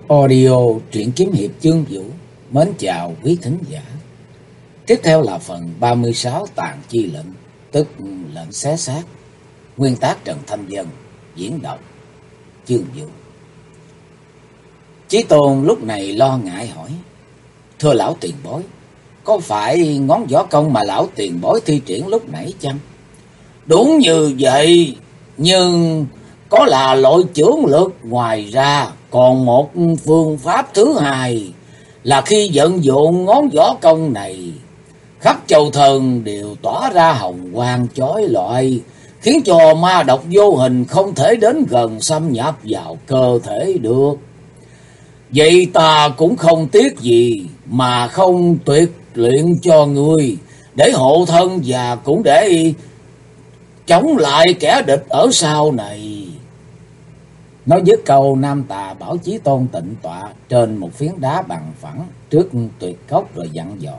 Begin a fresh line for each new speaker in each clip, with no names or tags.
Audio truyện kiếm hiệp chương vũ. Mến chào quý thính giả. Tiếp theo là phần 36 tàn chi lệnh, tức lệnh xé xác. Nguyên tác Trần Thanh Vân, diễn đọc chương vũ. Chí Tôn lúc này lo ngại hỏi: thưa lão tiền bối, có phải ngón võ công mà lão tiền bối thi triển lúc nãy chăng? Đúng như vậy, nhưng có là loại chưởng lực, ngoài ra còn một phương pháp thứ hai là khi vận dụng ngón võ công này, khắp châu thần đều tỏa ra hồng quang chói lọi, khiến cho ma độc vô hình không thể đến gần xâm nhập vào cơ thể được. Vậy ta cũng không tiếc gì mà không tuyệt luyện cho ngươi, để hộ thân và cũng để chống lại kẻ địch ở sau này. Nói dứt câu, Nam Tà bảo Chí Tôn tịnh tọa trên một phiến đá bằng phẳng trước tuyệt cốc rồi dặn dò: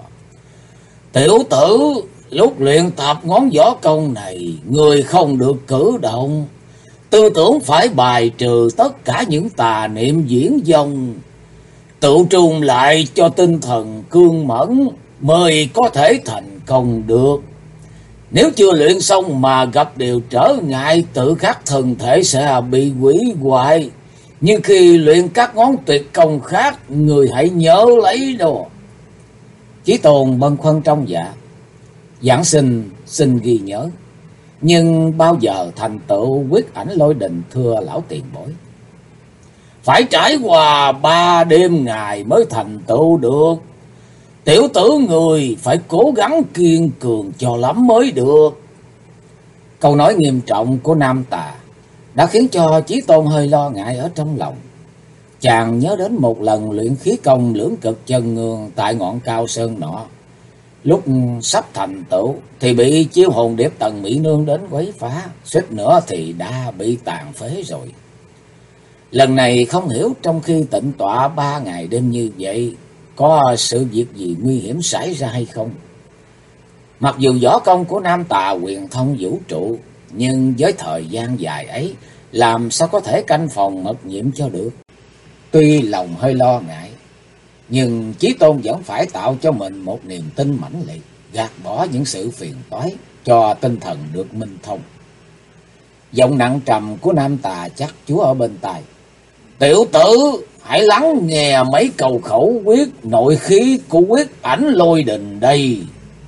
tiểu tử, lúc luyện tập ngón võ công này, người không được cử động, tư tưởng phải bài trừ tất cả những tà niệm diễn vong, tự trung lại cho tinh thần cương mẫn mới có thể thành công được. Nếu chưa luyện xong mà gặp điều trở ngại, tự khắc thân thể sẽ bị hủy hoại. Nhưng khi luyện các ngón tuyệt công khác, người hãy nhớ lấy đó. Chí Tôn bâng khuâng trong dạ: giảng sinh xin ghi nhớ, nhưng bao giờ thành tựu quyết ảnh lôi đình thưa lão tiền bối? Phải trải qua 3 đêm ngày mới thành tựu được. Tiểu tử người phải cố gắng kiên cường cho lắm mới được. Câu nói nghiêm trọng của Nam Tà đã khiến cho Chí Tôn hơi lo ngại ở trong lòng. Chàng nhớ đến một lần luyện khí công lưỡng cực chân ngương tại ngọn cao sơn nọ. Lúc sắp thành tựu thì bị chiêu hồn điệp Tần Mỹ Nương đến quấy phá, suýt nữa thì đã bị tàn phế rồi. Lần này không hiểu trong khi tịnh tọa 3 ngày đêm như vậy, có sự việc gì nguy hiểm xảy ra hay không? Mặc dù võ công của Nam Tà huyền thông vũ trụ, nhưng với thời gian dài ấy, làm sao có thể canh phòng mật nhiệm cho được? Tuy lòng hơi lo ngại, nhưng Chí Tôn vẫn phải tạo cho mình một niềm tin mãnh liệt, gạt bỏ những sự phiền toái, cho tinh thần được minh thông. Giọng nặng trầm của Nam Tà chắc chúa ở bên tai: tiểu tử, hãy lắng nghe mấy câu khẩu quyết nội khí của quyết ảnh lôi đình đây.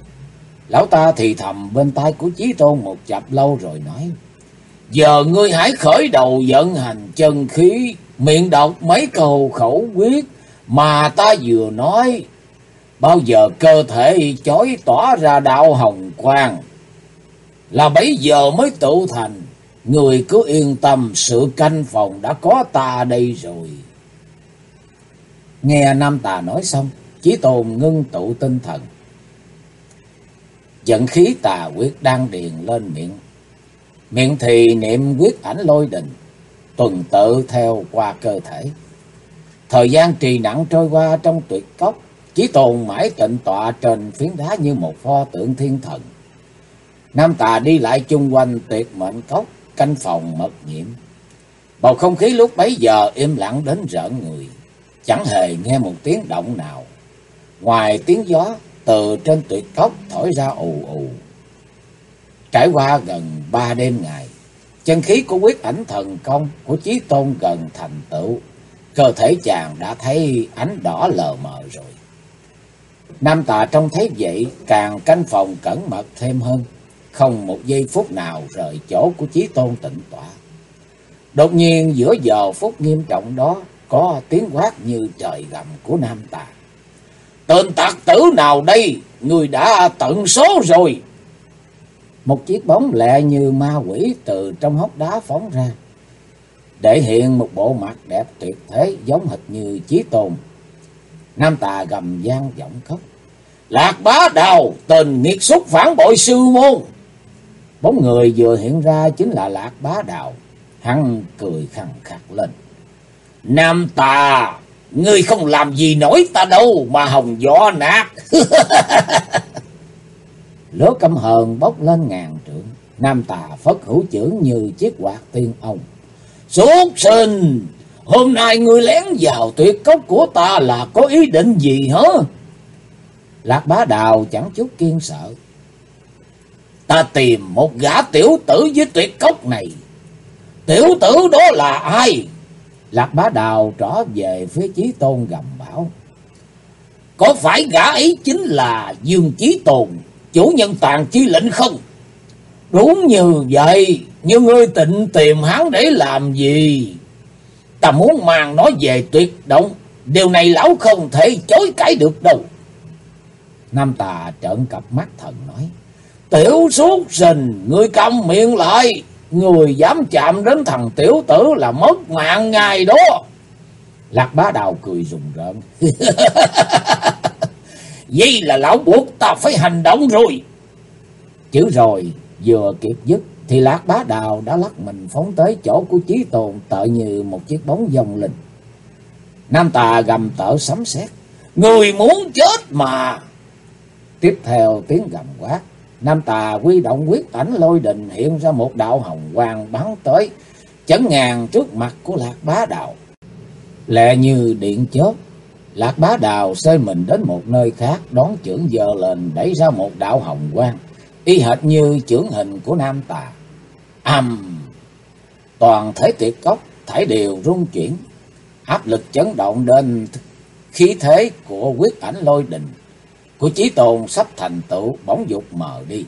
Lão ta thì thầm bên tai của Chí Tôn một chập lâu rồi nói: giờ ngươi hãy khởi đầu vận hành chân khí, miệng đọc mấy câu khẩu quyết mà ta vừa nói. Bao giờ cơ thể chói tỏa ra đạo hồng quang là bấy giờ mới tụ thành. Người cứ yên tâm, sự canh phòng đã có ta đây rồi. Nghe Nam Tà nói xong, Chí Tôn ngưng tụ tinh thần, vận khí tà quyết đang điền lên miệng. Miệng thì niệm quyết ảnh lôi đình, tuần tự theo qua cơ thể. Thời gian trì nặng trôi qua trong tuyệt cốc, Chí Tôn mãi tịnh tọa trên phiến đá như một pho tượng thiên thần. Nam Tà đi lại chung quanh tuyệt mệnh cốc, canh phòng mật nhiệm. Bầu không khí lúc bấy giờ im lặng đến rợn người, chẳng hề nghe một tiếng động nào, ngoài tiếng gió từ trên tuyệt cốc thổi ra ù ù. Trải qua gần 3 đêm ngày, chân khí của quyết ảnh thần công của Chí Tôn gần thành tựu, cơ thể chàng đã thấy ánh đỏ lờ mờ rồi. Nam Tà trông thấy vậy càng canh phòng cẩn mật thêm hơn, không một giây phút nào rời chỗ của Chí Tôn tịnh tọa. Đột nhiên giữa giờ phút nghiêm trọng đó, có tiếng quát như trời gầm của Nam Tà: tên tặc tử nào đây, người đã tận số rồi. Một chiếc bóng lẹ như ma quỷ từ trong hốc đá phóng ra, để hiện một bộ mặt đẹp tuyệt thế giống hệt như Chí Tôn. Nam Tà gầm gian giọng khóc: Lạc Bá Đào, tên nghiệt xúc phản bội sư môn. Bóng người vừa hiện ra chính là Lạc Bá Đào. Hắn cười khằng khặc lên: Nam Tà, ngươi không làm gì nổi ta đâu mà hòng võ nát. Lửa căm hờn bốc lên ngàn trượng. Nam Tà phất hữu chưởng như chiếc quạt tiên ông: Xuất sinh, Hôm nay ngươi lén vào tuyệt cốc của ta là có ý định gì hả? Lạc Bá Đào chẳng chút kiên sợ. Ta tìm một gã tiểu tử với tuyệt cốc này. Tiểu tử đó là ai? Lạc Bá Đào trỏ về phía Chí Tôn gầm bảo. Có phải gã ấy chính là Dương Chí Tôn, chủ nhân Tàn Chi lệnh không? Đúng như vậy, nhưng ngươi định tìm hắn để làm gì? Ta muốn mang nó về tuyệt động, điều này lão không thể chối cãi được đâu. Nam Tà trợn cặp mắt thần nói. Tiểu súc sinh, ngươi câm miệng lại. Người dám chạm đến thằng tiểu tử là mất mạng ngay đó. Lạc Bá Đào cười rùng rợn. Vậy là lão buộc ta phải hành động rồi. Chữ rồi vừa kịp dứt thì Lạc Bá Đào đã lắc mình phóng tới chỗ của Chí Tôn, tựa như một chiếc bóng vong linh. Nam Tà gầm tợ sấm sét. Người muốn chết mà. Tiếp theo tiếng gầm quát, Nam Tà huy động quyết ảnh lôi đình, hiện ra một đạo hồng quang bắn tới, chấn ngang trước mặt của Lạc Bá Đào. Lẹ như điện chớp, Lạc Bá Đào xơi mình đến một nơi khác, đón chưởng giơ lên đẩy ra một đạo hồng quang, y hệt như chưởng hình của Nam Tà. Toàn thể tuyệt cốc thảy đều rung chuyển, áp lực chấn động đến khí thế của quyết ảnh lôi đình của Chí Tôn sắp thành tựu bỗng dục mờ đi.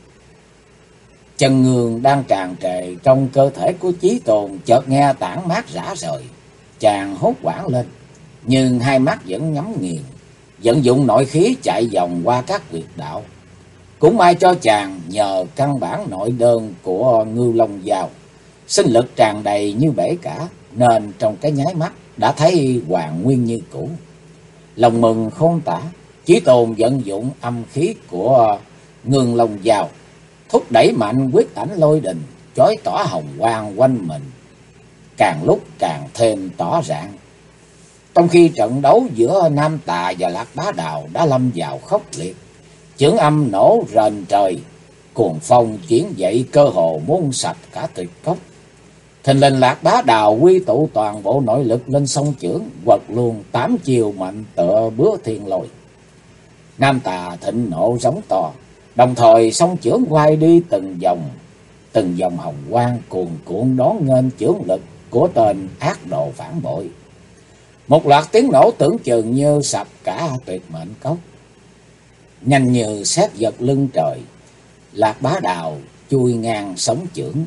Chân ngương đang tràn trề trong cơ thể của Chí Tôn chợt nghe tản mát rã rời, chàng hốt hoảng lên, nhưng hai mắt vẫn nhắm nghiền, vận dụng nội khí chạy vòng qua các huyệt đạo. Cũng may cho chàng nhờ căn bản nội đơn của Ngưu Long Dao, sinh lực tràn đầy như bể cả, nên trong cái nháy mắt đã thấy hoàn nguyên như cũ. Lòng mừng khôn tả, Chí Tôn vận dụng âm khí của Ngưu Long Dao, thúc đẩy mạnh quyết ảnh lôi đình, chói tỏa hồng quang quanh mình, càng lúc càng thêm tỏ rạng. Trong khi trận đấu giữa Nam Tà và Lạc Bá Đào đã lâm vào khốc liệt, chưởng âm nổ rền trời, cuồng phong chuyển dậy cơ hồ muốn sạch cả tuyệt cốc. Thình lình Lạc Bá Đào quy tụ toàn bộ nội lực lên song chưởng, quật luôn 8 chiều mạnh tựa bướu thiên lôi. Nam Tà thịnh nộ giống to, đồng thời song chưởng quay đi từng dòng hồng quang cuồn cuộn đón nghênh chưởng lực của tên ác đồ phản bội. Một loạt tiếng nổ tưởng chừng như sập cả tuyệt mệnh cốc. Nhanh như sét giật lưng trời, Lạc Bá Đào chui ngang sống chưởng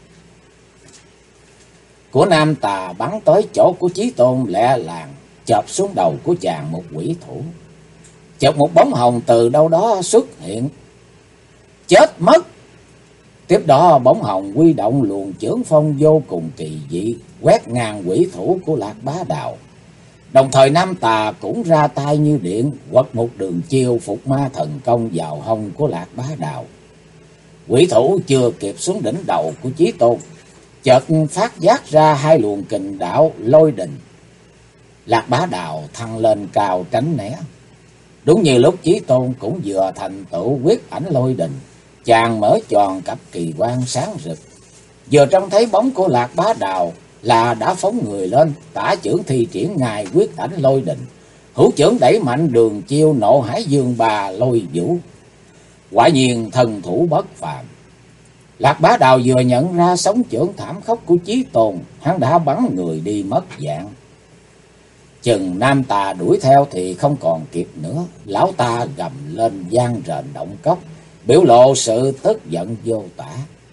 của Nam Tà bắn tới chỗ của Chí Tôn lẹ làng, chộp xuống đầu của chàng một quỷ thủ. Chợt một bóng hồng từ đâu đó xuất hiện. Chết mất! Tiếp đó bóng hồng huy động luồng chưởng phong vô cùng kỳ dị, quét ngang quỷ thủ của Lạc Bá Đào. Đồng thời Nam Tà cũng ra tay như điện, quật một đường chiêu phục ma thần công vào hông của Lạc Bá Đào. Quỷ thủ chưa kịp xuống đỉnh đầu của Chí Tôn, chợt phát giác ra hai luồng kình đạo lôi đình. Lạc Bá Đào thăng lên cao tránh né. Đúng như lúc Chí Tôn cũng vừa thành tựu quyết ảnh lôi đình, chàng mở tròn cặp kỳ quan sáng rực. Vừa trông thấy bóng của Lạc Bá Đào là đã phóng người lên, tả chưởng thi triển ngài quyết ảnh lôi đình, hữu chưởng đẩy mạnh đường chiêu nộ hải dương bà lôi vũ. Quả nhiên thần thủ bất phàm. Lạc Bá Đào vừa nhận ra sóng chưởng thảm khốc của Chí Tôn, hắn đã bắn người đi mất dạng. Chừng Nam Tà đuổi theo thì không còn kịp nữa, lão ta gầm lên vang rền động cốc, biểu lộ sự tức giận vô tả.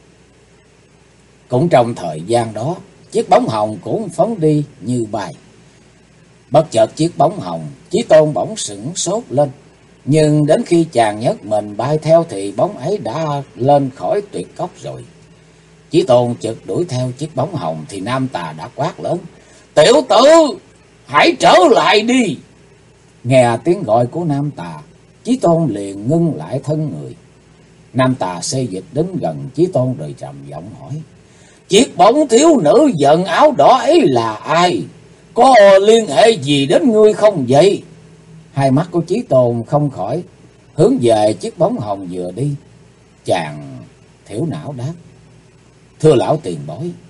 Cũng trong thời gian đó, chiếc bóng hồng cũng phóng đi như bay. Bất chợt chiếc bóng hồng, Chí Tôn bỗng sửng sốt lên, nhưng đến khi chàng nhấc mình bay theo thì bóng ấy đã lên khỏi tuyệt cốc rồi. Chí Tôn chợt đuổi theo chiếc bóng hồng thì Nam Tà đã quát lớn: "Tiểu tử, hãy trở lại đi!" Nghe tiếng gọi của Nam Tà, Chí Tôn liền ngưng lại thân người. Nam Tà xê dịch đến gần Chí Tôn rồi trầm giọng hỏi: "Chiếc bóng thiếu nữ giận áo đỏ ấy là ai? Có liên hệ gì đến ngươi không vậy?" Hai mắt của Chí Tôn không khỏi hướng về chiếc bóng hồng vừa đi. Chàng thiểu não đáp: "Thưa lão tiền bối,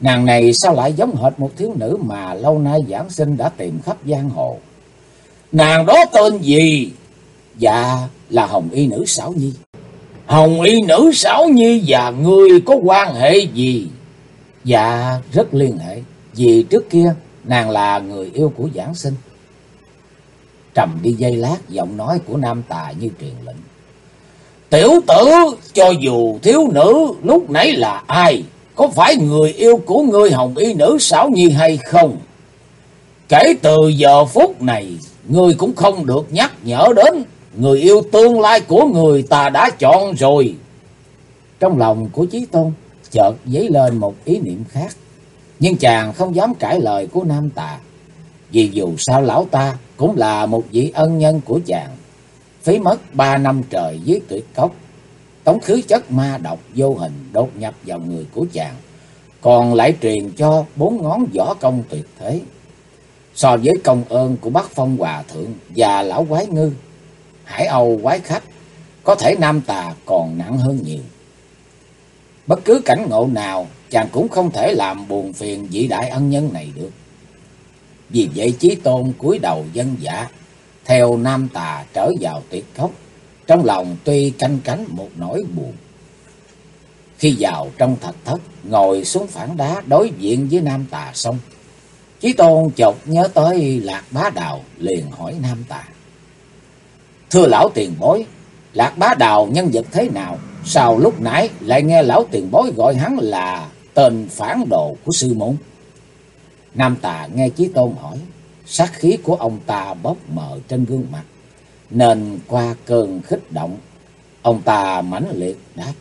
Nàng này sao lại giống hệt một thiếu nữ mà lâu nay giảng sinh đã tìm khắp giang hồ? Nàng đó tên gì? Dạ là Hồng Y Nữ Xảo Nhi. Hồng Y Nữ Xảo Nhi và ngươi có quan hệ gì? Dạ rất liên hệ, vì trước kia nàng là người yêu của giảng sinh. Trầm đi giây lát, giọng nói của nam tà như truyền lệnh. Tiểu tử, cho dù thiếu nữ lúc nãy là ai, có phải người yêu của ngươi Hồng Y Nữ Xảo Nhi hay không? Kể từ giờ phút này, ngươi cũng không được nhắc nhở đến người yêu tương lai của người ta đã chọn rồi. Trong lòng của Chí Tôn chợt dấy lên một ý niệm khác, nhưng chàng không dám cãi lời của nam tà, vì dù sao lão ta cũng là một vị ân nhân của chàng. Phí mất 3 năm trời dưới tuyệt cốc, tống khứ chất ma độc vô hình đột nhập vào người của chàng, còn lại truyền cho 4 ngón võ công tuyệt thế. So với công ơn của Bắc Phong Hòa Thượng và lão quái ngư, Hải Âu quái khách, có thể nam tà còn nặng hơn nhiều. Bất cứ cảnh ngộ nào, chàng cũng không thể làm buồn phiền vị đại ân nhân này được. Vì vậy Chí Tôn cúi đầu vâng dạ, theo nam tà trở vào tuyệt cốc, trong lòng tuy canh cánh một nỗi buồn. Khi vào trong thạch thất, ngồi xuống phản đá đối diện với nam tà xong, Chí Tôn chợt nhớ tới Lạc Bá Đào, liền hỏi nam tà. Thưa lão tiền bối, Lạc Bá Đào nhân vật thế nào? Sao lúc nãy lại nghe lão tiền bối gọi hắn là tên phản đồ của sư môn? Nam tà nghe Chí Tôn hỏi, sát khí của ông ta bốc mờ trên gương mặt, nên qua cơn kích động, ông ta mãnh liệt đáp.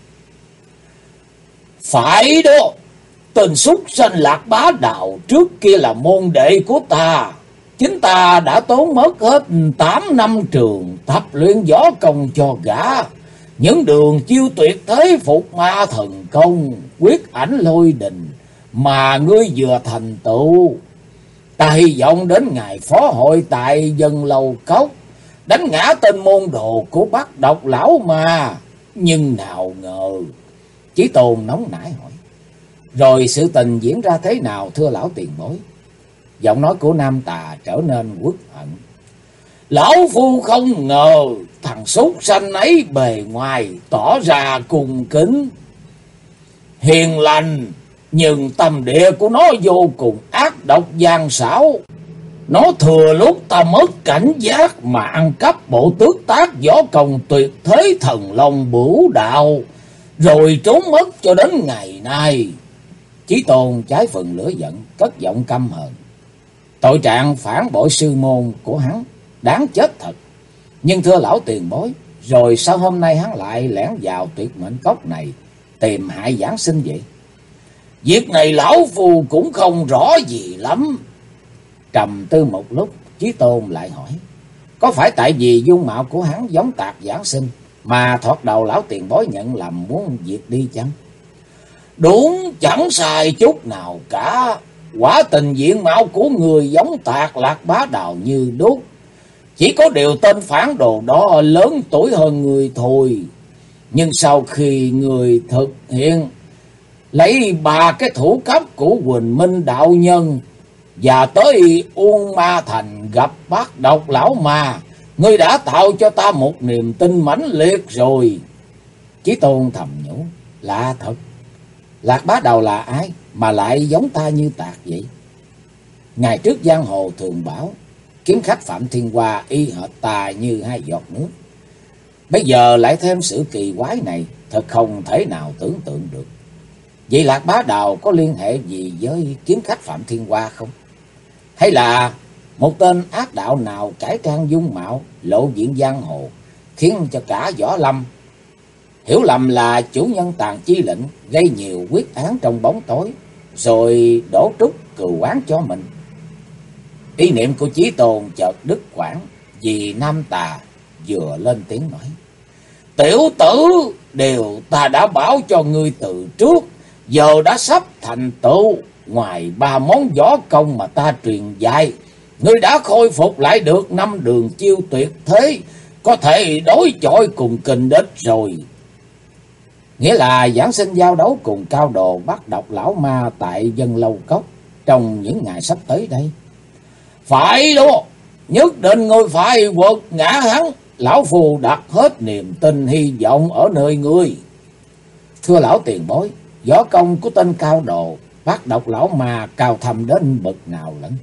Phải đó, tên súc sanh Lạc Bá Đào trước kia là môn đệ của ta. Chính ta đã tốn mất hết 8 năm trường tập luyện võ công cho gã. Những đường chiêu tuyệt thế phục ma thần công, quyết ảnh lôi đình mà ngươi vừa thành tựu. Ta hy vọng đến ngày phó hội tại Dân Lâu Cốc, đánh ngã tên môn đồ của Bắc Độc lão mà. Nhưng nào ngờ. Chí Tôn nóng nảy hỏi. Rồi sự tình diễn ra thế nào thưa lão tiền bối? Giọng nói của nam tà trở nên uất hận. Lão phu không ngờ thằng súc sanh ấy bề ngoài tỏ ra cung kính hiền lành, nhưng tâm địa của nó vô cùng ác độc gian xảo. Nó thừa lúc ta mất cảnh giác mà ăn cắp bộ tước tác võ công tuyệt thế Thần Long Bửu Đạo, rồi trốn mất cho đến ngày nay. Chí Tôn trái phần lửa giận, cất giọng căm hờn. Tội trạng phản bội sư môn của hắn đáng chết thật. Nhưng thưa lão tiền bối, rồi sao hôm nay hắn lại lẻn vào tuyệt mệnh cốc này tìm hại giảng sinh vậy? Việc này lão phu cũng không rõ gì lắm. Trầm tư một lúc, Chí Tôn lại hỏi. Có phải tại vì dung mạo của hắn giống tạc giảng sinh mà thoạt đầu lão tiền bối nhận lầm muốn diệt đi chăng? Đúng, chẳng sai chút nào cả. Quả tình diện mạo của người giống tạc Lạc Bá Đào như đúc. Chỉ có điều tên phản đồ đó lớn tuổi hơn người thôi. Nhưng sau khi người thực hiện lấy 3 cái thủ cấp của Quỳnh Minh đạo nhân và tới Uông Ma Thành gặp Bác Độc lão ma, ngươi đã tạo cho ta một niềm tin mãnh liệt rồi. Chí Tôn thầm nhủ, lạ thật. Lạc Bá Đào là ai mà lại giống ta như tạc vậy? Ngày trước giang hồ thường bảo kiếm khách Phạm Thiên Hoa y hệt ta như 2 giọt nước. Bây giờ lại thêm sự kỳ quái này, thật không thể nào tưởng tượng được. Vậy Lạc Bá Đào có liên hệ gì với kiếm khách Phạm Thiên Hoa không? Hay là một tên ác đạo nào cải trang dung mạo, lộ diện giang hồ, khiến cho cả Võ Lâm hiểu lầm là chủ nhân Tàn Chi Lệnh, gây nhiều quyết án trong bóng tối, rồi đổ trút cừu oán cho mình? Ý niệm của Chí Tôn chợt đứt quãng, vì nam tà vừa lên tiếng nói. Tiểu tử, điều ta đã bảo cho ngươi từ trước, giờ đã sắp thành tựu. Ngoài 3 món võ công mà ta truyền dạy, ngươi đã khôi phục lại được 5 đường chiêu tuyệt thế, có thể đối chọi cùng kình địch rồi. Nghĩa là giảng sinh giao đấu cùng cao đồ bắt độc lão ma tại Dân Lâu Cốc trong những ngày sắp tới đây. Phải đó, nhất định ngươi phải quật ngã hắn. Lão phù đặt hết niềm tin hy vọng ở nơi ngươi. Thưa lão tiền bối, võ công của tên cao đồ bắt độc lão ma cao thâm đến bậc nào lẫn?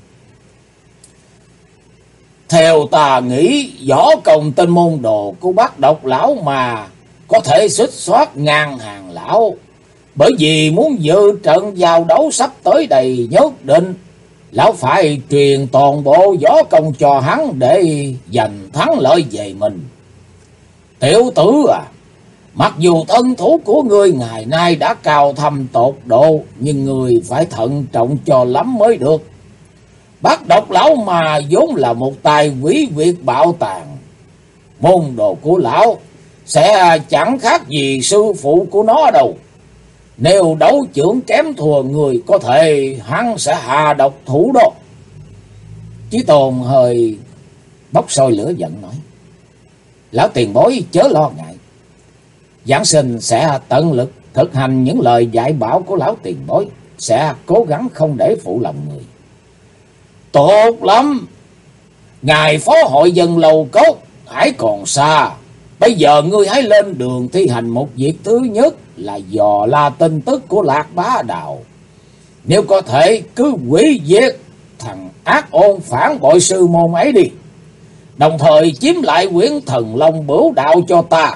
Theo ta nghĩ, võ công tên môn đồ của bắt độc lão mà có thể xích xoát ngang hàng lão. Bởi vì muốn dự trận giao đấu sắp tới đây, nhất định lão phải truyền toàn bộ võ công cho hắn để giành thắng lợi về mình. Tiểu tử à, mặc dù thân thủ của ngươi ngày nay đã cao thâm tột độ, nhưng ngươi phải thận trọng cho lắm mới được. Bắt độc lão mà vốn là một tài quý việt bạo tàn. Môn đồ của lão sẽ chẳng khác gì sư phụ của nó đâu. Nếu đấu chưởng kém thua người, có thể hắn sẽ hạ độc thủ đó. Chí Tôn hơi bốc sôi lửa giận nói: Lão tiền bối chớ lo ngại, giảng sinh sẽ tận lực thực hành những lời dạy bảo của lão tiền bối, sẽ cố gắng không để phụ lòng người. Tốt lắm. Ngài phó hội Dân Lâu Cốc hãy còn xa. Bây giờ ngươi hãy lên đường thi hành một việc thứ nhất là dò la tin tức của Lạc Bá Đạo. Nếu có thể cứ hủy diệt thằng ác ôn phản bội sư môn ấy đi. Đồng thời chiếm lại quyển Thần Long Bửu Đạo cho ta.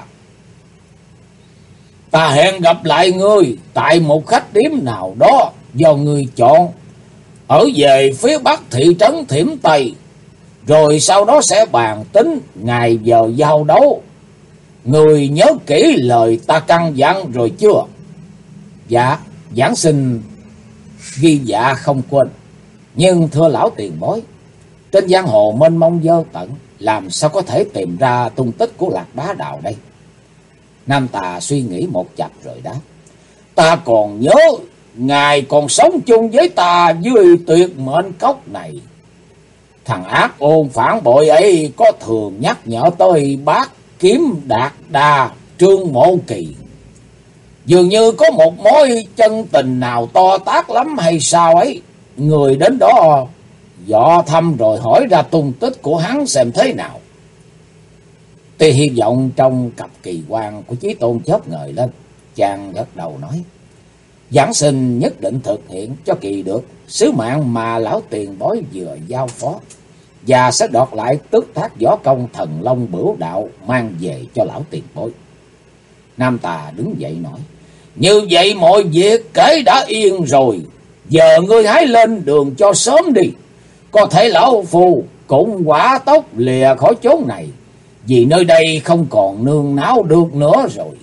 Ta hẹn gặp lại ngươi tại một khách điếm nào đó do ngươi chọn, ở về phía bắc thị trấn Thiểm Tây. Rồi sau đó sẽ bàn tính ngày giờ giao đấu. Người nhớ kỹ lời ta căn dặn rồi chưa? Dạ, giảng sinh ghi dạ không quên. Nhưng thưa lão tiền bối, trên giang hồ mênh mông vô tận, làm sao có thể tìm ra tung tích của Lạc Bá Đạo đây? Nam Tà suy nghĩ một chập rồi đáp: Ta còn nhớ ngài còn sống chung với ta dưới Tuyệt Mệnh Cốc này. Thằng ác ôn phản bội ấy có thường nhắc nhở tôi bác Kiếm Đạt Đà Trương Mộ Kỳ. Dường như có một mối chân tình nào to tát lắm hay sao ấy. Người đến đó dò thăm rồi hỏi ra tung tích của hắn xem thế nào. Tuy hy vọng trong cặp kỳ quan của Chí Tôn chớp ngời lên, chàng gật đầu nói: Giảng sinh nhất định thực hiện cho kỳ được sứ mạng mà lão tiền bối vừa giao phó, và sẽ đoạt lại tước thác võ công Thần Long Bửu Đạo mang về cho lão tiền bối. Nam Tà đứng dậy nói: Như vậy mọi việc kể đã yên rồi, giờ ngươi hãy lên đường cho sớm đi. Có thể lão phù cũng quả tốc lìa khỏi chốn này, vì nơi đây không còn nương náu được nữa rồi.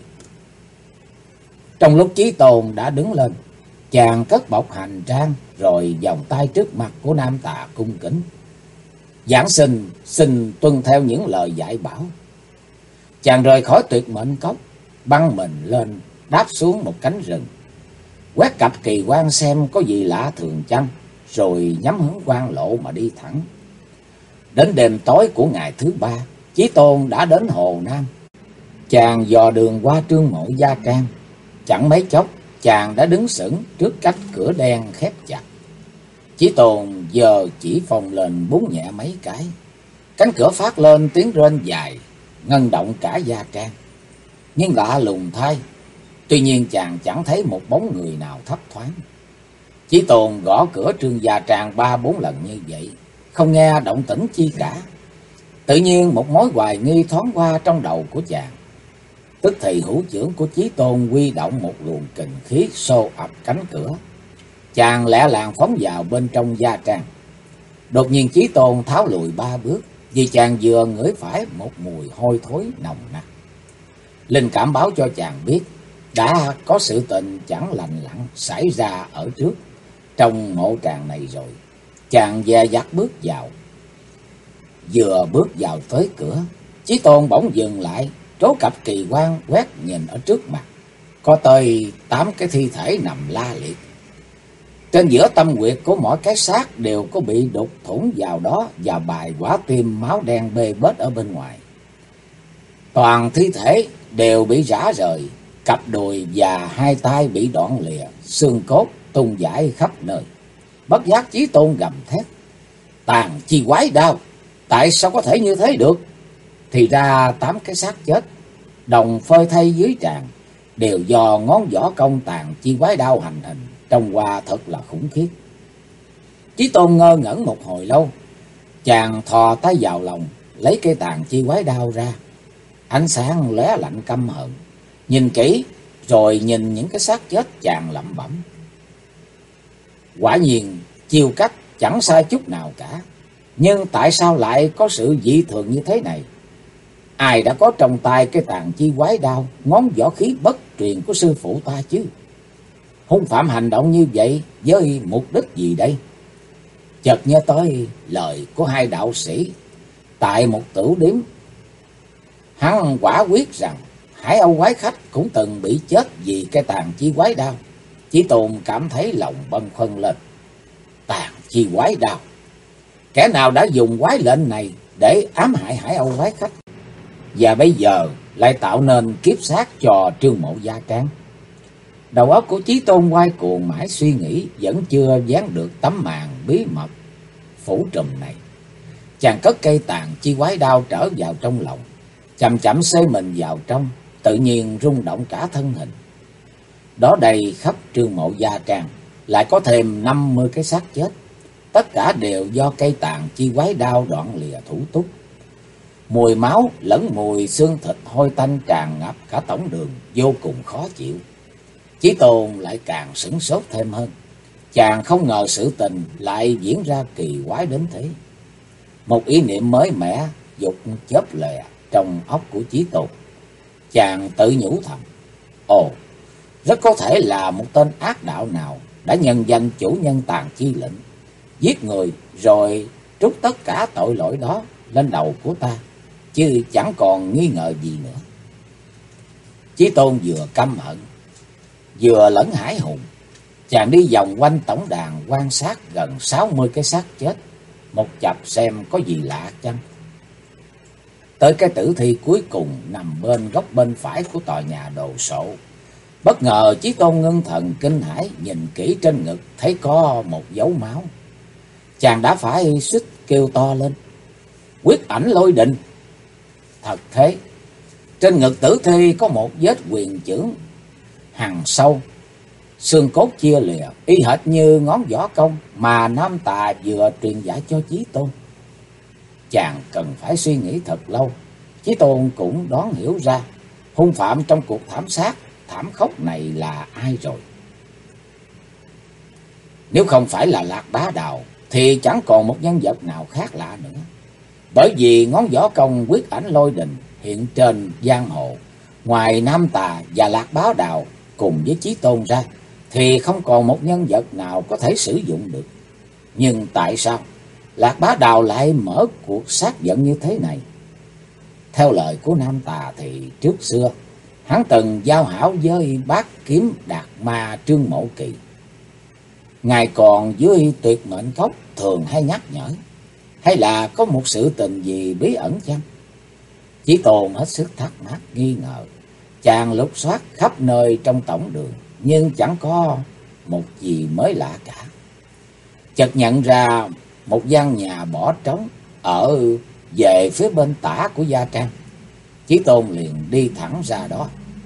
Trong lúc Chí Tôn đã đứng lên, chàng cất bọc hành trang rồi vòng tay trước mặt của Nam Tà cung kính: Giảng sinh xin tuân theo những lời dạy bảo. Chàng rời khỏi Tuyệt Mệnh Cốc, băng mình lên đáp xuống một cánh rừng, quét cặp kỳ quan xem có gì lạ thường chăng, rồi nhắm hướng quan lộ mà đi thẳng. Đến đêm tối của ngày thứ ba, Chí Tôn đã đến Hồ Nam. Chàng dò đường qua Trương Mộ Gia Trang. Chẳng mấy chốc chàng đã đứng sững trước cách cửa đen khép chặt. Chí Tôn giờ chỉ phòng lên búng nhẹ mấy cái, cánh cửa phát lên tiếng rên dài, ngân động cả Gia Trang. Nhưng lạ lùng thay, tuy nhiên chàng chẳng thấy một bóng người nào thấp thoáng. Chí Tôn gõ cửa Trương Gia Trang 3-4 lần như vậy, không nghe động tĩnh chi cả. Tự nhiên một mối hoài nghi thoáng qua trong đầu của chàng. Tức thì hữu trưởng của Chí Tôn huy động một luồng kình khí xô ập cánh cửa. Chàng lẹ làng phóng vào bên trong Gia Trang. Đột nhiên Chí Tôn tháo lùi 3 bước, vì chàng vừa ngửi phải một mùi hôi thối nồng nặc. Linh cảm báo cho chàng biết đã có sự tình chẳng lành lặn xảy ra ở trước trong mộ tràng này rồi. Chàng dè dặt bước vào. Vừa bước vào tới cửa, Chí Tôn bỗng dừng lại, trố cặp kỳ quan quét nhìn ở trước mặt. Có tới 8 cái thi thể nằm la liệt. Trên giữa tâm huyệt của mỗi cái xác đều có bị đục thủng vào đó, và bài quả tim máu đen bê bết ở bên ngoài. Toàn thi thể đều bị rã rời, Cặp đùi và hai tay bị đoạn lìa, xương cốt tung rải khắp nơi. Bất giác Chí Tôn gầm thét: Tàn chi quái đao, tại sao có thể như thế được? Thì ra 8 cái xác chết đồng phơi thay dưới tràn đều do ngón võ công tàn chi quái đao hành hình, trông qua thật là khủng khiếp. Chí Tôn ngơ ngẩn một hồi lâu, chàng thò tay vào lòng lấy cây tàn chi quái đao ra. Ánh sáng lóe lạnh căm hận, nhìn kỹ rồi nhìn những cái xác chết, chàng lẩm bẩm: Quả nhiên chiêu cách chẳng sai chút nào cả, nhưng tại sao lại có sự dị thường như thế này? Ai đã có trong tay cái tàn chi quái đao, ngón võ khí bất truyền của sư phụ ta chứ? Hung phạm hành động như vậy với mục đích gì đây? Chợt nhớ tới lời của hai đạo sĩ tại một tửu điếm, hắn quả quyết rằng Hải Âu quái khách cũng từng bị chết vì cái tàn chi quái đao. Chí Tôn cảm thấy lòng bâng khuâng lên. Tàn chi quái đao, kẻ nào đã dùng quái lệnh này để ám hại Hải Âu quái khách, và bây giờ lại tạo nên kiếp sát cho Trương Mộ Gia Trang? Đầu óc của Chí Tôn quay cuồng mãi suy nghĩ, vẫn chưa dán được tấm màn bí mật phủ trùm này. Chàng cất cây tàn chi quái đao trở vào trong lòng, chậm chậm xơi mình vào trong, tự nhiên rung động cả thân hình. Đó đây khắp Trương Mộ Gia Trang lại có thêm 50 cái xác chết, tất cả đều do cây tàn chi quái đao đoạn lìa thủ túc. Mùi máu lẫn mùi xương thịt hôi tanh tràn ngập cả tổng đường, vô cùng khó chịu. Chí Tôn lại càng sửng sốt thêm hơn. Chàng không ngờ sự tình lại diễn ra kỳ quái đến thế. Một ý niệm mới mẻ dục chớp lòe trong óc của Chí Tôn. Chàng tự nhủ thầm: Ồ, rất có thể là một tên ác đạo nào đã nhân danh chủ nhân tàn chi lệnh, giết người rồi trút tất cả tội lỗi đó lên đầu của ta, chứ chẳng còn nghi ngờ gì nữa. Chí Tôn vừa căm hận vừa lẫn hãi hùng. Chàng đi vòng quanh tổng đàn quan sát gần 60 cái xác chết một chập xem có gì lạ chăng. Tới cái tử thi cuối cùng nằm bên góc bên phải của tòa nhà đồ sộ, bất ngờ Chí Tôn ngưng thần kinh hãi, nhìn kỹ trên ngực thấy có một dấu máu. Chàng đã phải suýt kêu to lên: Quyết ảnh lôi định! Thật thế, trên ngực tử thi có một vết quyền chưởng hằn sâu, xương cốt chia lìa, y hệt như ngón võ công mà Nam Tà vừa truyền dạy cho Chí Tôn. Chàng cần phải suy nghĩ thật lâu, Chí Tôn cũng đoán hiểu ra hung phạm trong cuộc thảm sát thảm khốc này là ai rồi. Nếu không phải là Lạc Bá Đào thì chẳng còn một nhân vật nào khác lạ nữa. Bởi vì ngón võ công quyết ảnh lôi đình hiện trên giang hồ, ngoài Nam Tà và Lạc Bá Đào cùng với Chí Tôn ra, thì không còn một nhân vật nào có thể sử dụng được. Nhưng tại sao Lạc Bá Đào lại mở cuộc sát giận như thế này? Theo lời của Nam Tà thì trước xưa hắn từng giao hảo với bát kiếm đạt ma Trương Mộ Kỳ. Ngài còn dưới tuyệt mệnh cốc thường hay nhắc nhở, hay là có một sự tình gì bí ẩn chăng? Chí Tôn hết sức thắc mắc nghi ngờ. Chàng lục soát khắp nơi trong tổng đường, nhưng chẳng có một gì mới lạ cả. Chợt nhận ra một gian nhà bỏ trống ở về phía bên tả của gia trang. Chí Tôn liền đi thẳng ra đó.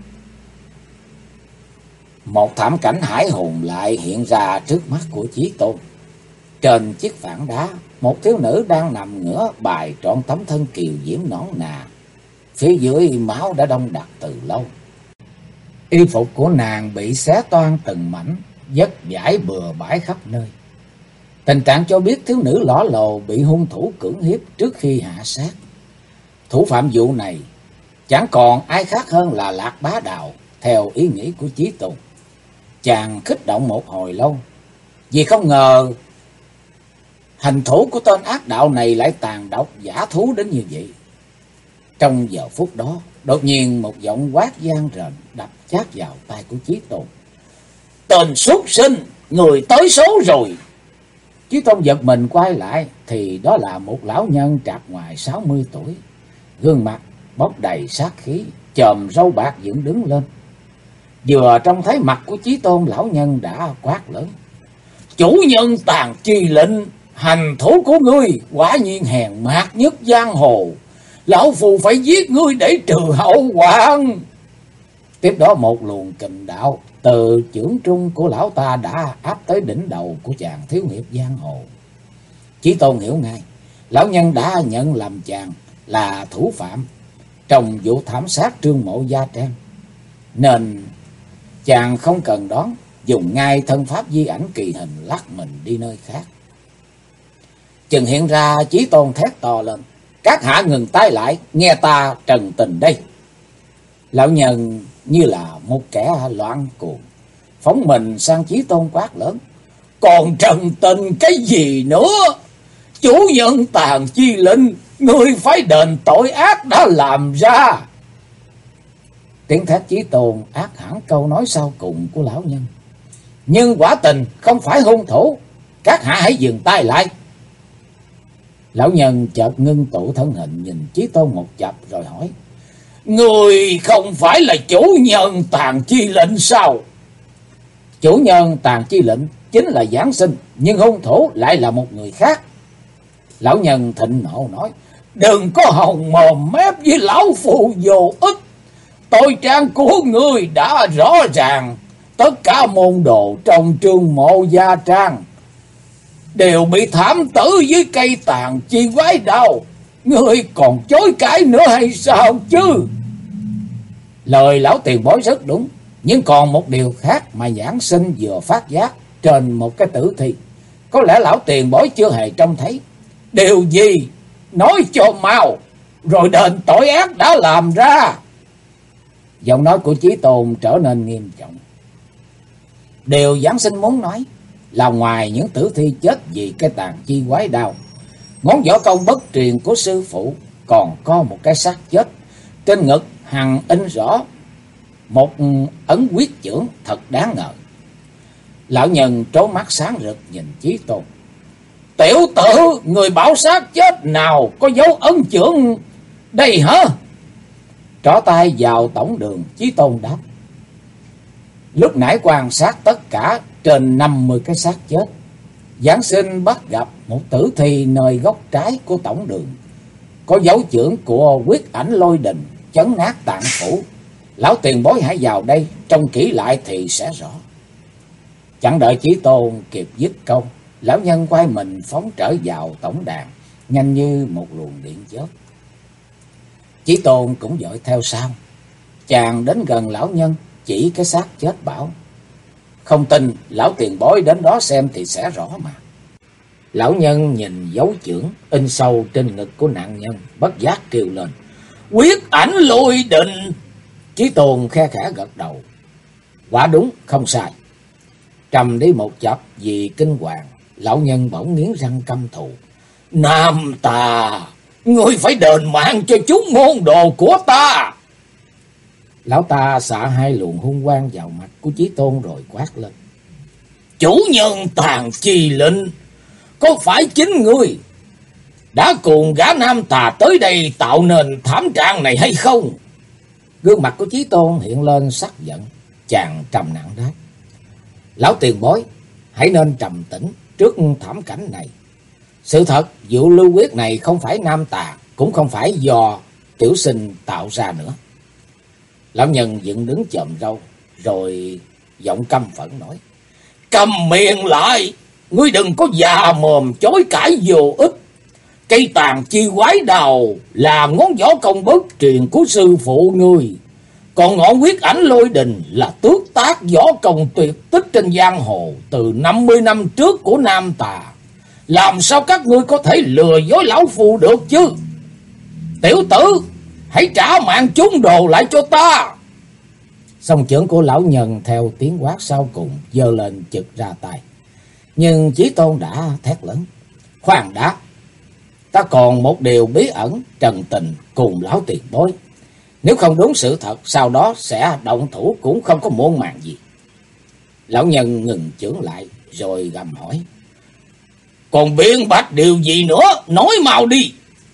Một thảm cảnh hãi hùng lại hiện ra trước mắt của Chí Tôn. Trên chiếc phản đá, một thiếu nữ đang nằm ngửa bài trọn tấm thân kiều diễm nõn nà. Phía dưới máu đã đông đặc từ lâu. Y phục của nàng bị xé toang từng mảnh, vết vải bừa bãi khắp nơi. Tình trạng cho biết thiếu nữ lõ lồ bị hung thủ cưỡng hiếp trước khi hạ sát. Thủ phạm vụ này chẳng còn ai khác hơn là Lạc Bá Đào, theo ý nghĩ của Chí Tôn. Chàng kích động một hồi lâu, vì không ngờ hành thủ của tên ác đạo này lại tàn độc dã thú đến như vậy. Trong giờ phút đó, đột nhiên một giọng quát vang rền đập chát vào tai của Chí Tôn: Tên súc sinh, người tới số rồi! Chí Tôn giật mình quay lại thì đó là một lão nhân trạc ngoài 60 tuổi, gương mặt bốc đầy sát khí, chòm râu bạc dựng đứng lên. Vừa trông thấy mặt của Chí Tôn, lão nhân đã quát lớn: "Chủ nhân Tàn Chi lệnh, hành thủ của ngươi quả nhiên hèn mạt nhất giang hồ. Lão phù phải giết ngươi để trừ hậu hoạn." Tiếp đó một luồng kình đạo từ chưởng trung của lão ta đã áp tới đỉnh đầu của chàng thiếu hiệp giang hồ. Chí Tôn hiểu ngay, lão nhân đã nhận làm chàng là thủ phạm trong vụ thảm sát Trương Mộ Gia Trang, nên chàng không cần đón, dùng ngay thân pháp di ảnh kỳ hình lắc mình đi nơi khác. Chừng hiện ra, Chí Tôn thét to lên: "Các hạ ngừng tay lại, nghe ta trần tình đây." Lão nhân như là một kẻ loạn cuồng, phóng mình sang Chí Tôn quát lớn: "Còn trần tình cái gì nữa? Chủ nhân Tàn Chi lệnh, ngươi phải đền tội ác đã làm ra." Tiếng thét Chí Tôn ác hẳn câu nói sau cùng của lão nhân: "Nhưng quả tình không phải hung thủ, các hạ hãy dừng tay lại." Lão nhân chợt ngưng tụ thân hình nhìn Chí Tôn một chập rồi hỏi: "Người không phải là chủ nhân Tàn Chi lệnh sao?" "Chủ nhân Tàn Chi lệnh chính là Giáng Sinh, nhưng hung thủ lại là một người khác." Lão nhân thịnh nộ nói: "Đừng có hòng mồm mép với lão phù vô ích. Tội trạng của ngươi đã rõ ràng, tất cả môn đồ trong Trương Mộ Gia Trang đều bị thảm tử với cây Tàn Chi quái đao. Ngươi còn chối cãi nữa hay sao chứ?" Lời lão tiền bối rất đúng, nhưng còn một điều khác mà Giảng Sinh vừa phát giác trên một cái tử thi, có lẽ lão tiền bối chưa hề trông thấy. "Điều gì? Nói cho mau, rồi đền tội ác đã làm ra." Giọng nói của Chí Tôn trở nên nghiêm trọng. Điều Giảng Sinh muốn nói là ngoài những tử thi chết vì cái Tàn Chi quái đao, ngón võ công bất truyền của sư phụ còn có một cái xác chết, trên ngực hằn in rõ một ấn quyết chưởng thật đáng ngờ. Lão nhân trố mắt sáng rực nhìn Chí Tôn: "Tiểu tử, người bảo xác chết nào có dấu ấn chưởng đây hả?" Trỏ tay vào tổng đường, Chí Tôn đáp: "Lúc nãy quan sát tất cả trên 50 cái xác chết, Giáng Sinh bắt gặp một tử thi nơi góc trái của tổng đường, có dấu chưởng của quyết ảnh lôi đình chấn nát tạng phủ. Lão tiền bối hãy vào đây trông kỹ lại thì sẽ rõ." Chẳng đợi Chí Tôn kịp dứt câu, lão nhân quay mình phóng trở vào tổng đàn, nhanh như một luồng điện chớp. Chí Tôn cũng vội theo sau. Chàng đến gần lão nhân, chỉ cái xác chết bảo: "Không tin, lão tiền bối đến đó xem thì sẽ rõ mà." Lão nhân nhìn dấu chưởng in sâu trên ngực của nạn nhân, bất giác kêu lên: "Quyết ảnh lôi đình!" Chí Tôn khe khẽ gật đầu: "Quả đúng, không sai." Trầm đi một chập vì kinh hoàng, lão nhân bỗng nghiến răng căm thù: "Nam Tà, ngươi phải đền mạng cho chúng môn đồ của ta!" Lão ta xạ hai luồng hung quang vào mặt của Chí Tôn rồi quát lên: "Chủ nhân Tàn Chi lệnh, có phải chính ngươi đã cùng gã Nam Tà tới đây tạo nên thảm trạng này hay không?" Gương mặt của Chí Tôn hiện lên sắc giận, chàng trầm nặng đáp: "Lão tiền bối, hãy nên trầm tĩnh trước thảm cảnh này. Sự thật, vụ lưu quyết này không phải Nam Tà, cũng không phải do tiểu sinh tạo ra nữa." Lão nhân dựng đứng chòm râu, rồi giọng căm phẫn nói: "Câm miệng lại, ngươi đừng có già mồm chối cãi vô ích. Cây Tàn Chi quái đào là ngón võ công bất truyền của sư phụ ngươi, còn ngọn quyết ảnh lôi đình là tước tác võ công tuyệt tích trên giang hồ từ 50 năm trước của Nam Tà. Làm sao các ngươi có thể lừa dối lão phù được chứ? Tiểu tử, hãy trả mạng chúng đồ lại cho ta!" Song chưởng của lão nhân theo tiếng quát sau cùng giơ lên chực ra tay. Nhưng Chí Tôn đã thét lớn: "Khoan đã, ta còn một điều bí ẩn trần tình cùng lão tiền bối. Nếu không đúng sự thật, sau đó sẽ động thủ cũng không có muôn màng gì." Lão nhân ngừng chưởng lại rồi gầm hỏi: "Còn biện bạch điều gì nữa, nói mau đi."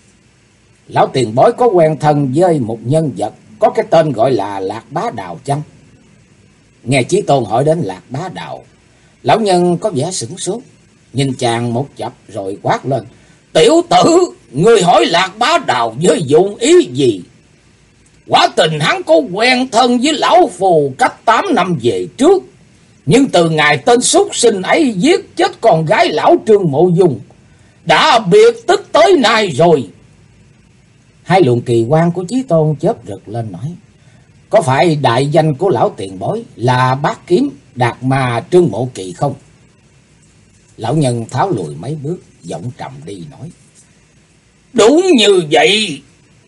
"Lão tiền bối có quen thân với một nhân vật có cái tên gọi là Lạc Bá Đào chăng?" Nghe Chí Tôn hỏi đến Lạc Bá Đạo, lão nhân có vẻ sửng sốt, nhìn chàng một chập rồi quát lên: "Tiểu tử, ngươi hỏi Lạc Bá Đạo với dụng ý gì? Quả tình hắn có quen thân với lão phù cách 8 năm về trước, nhưng từ ngày tên súc sinh ấy giết chết con gái lão Trương Mộ Dung, đã biệt tích tới nay rồi." Hai luồng kỳ quan của Chí Tôn chớp rực lên nói: "Có phải đại danh của lão tiền bối là Bát Kiếm Đạt Ma Trương Mộ Kỳ không?" Lão nhân tháo lùi mấy bước, giọng trầm đi nói: "Đúng như vậy."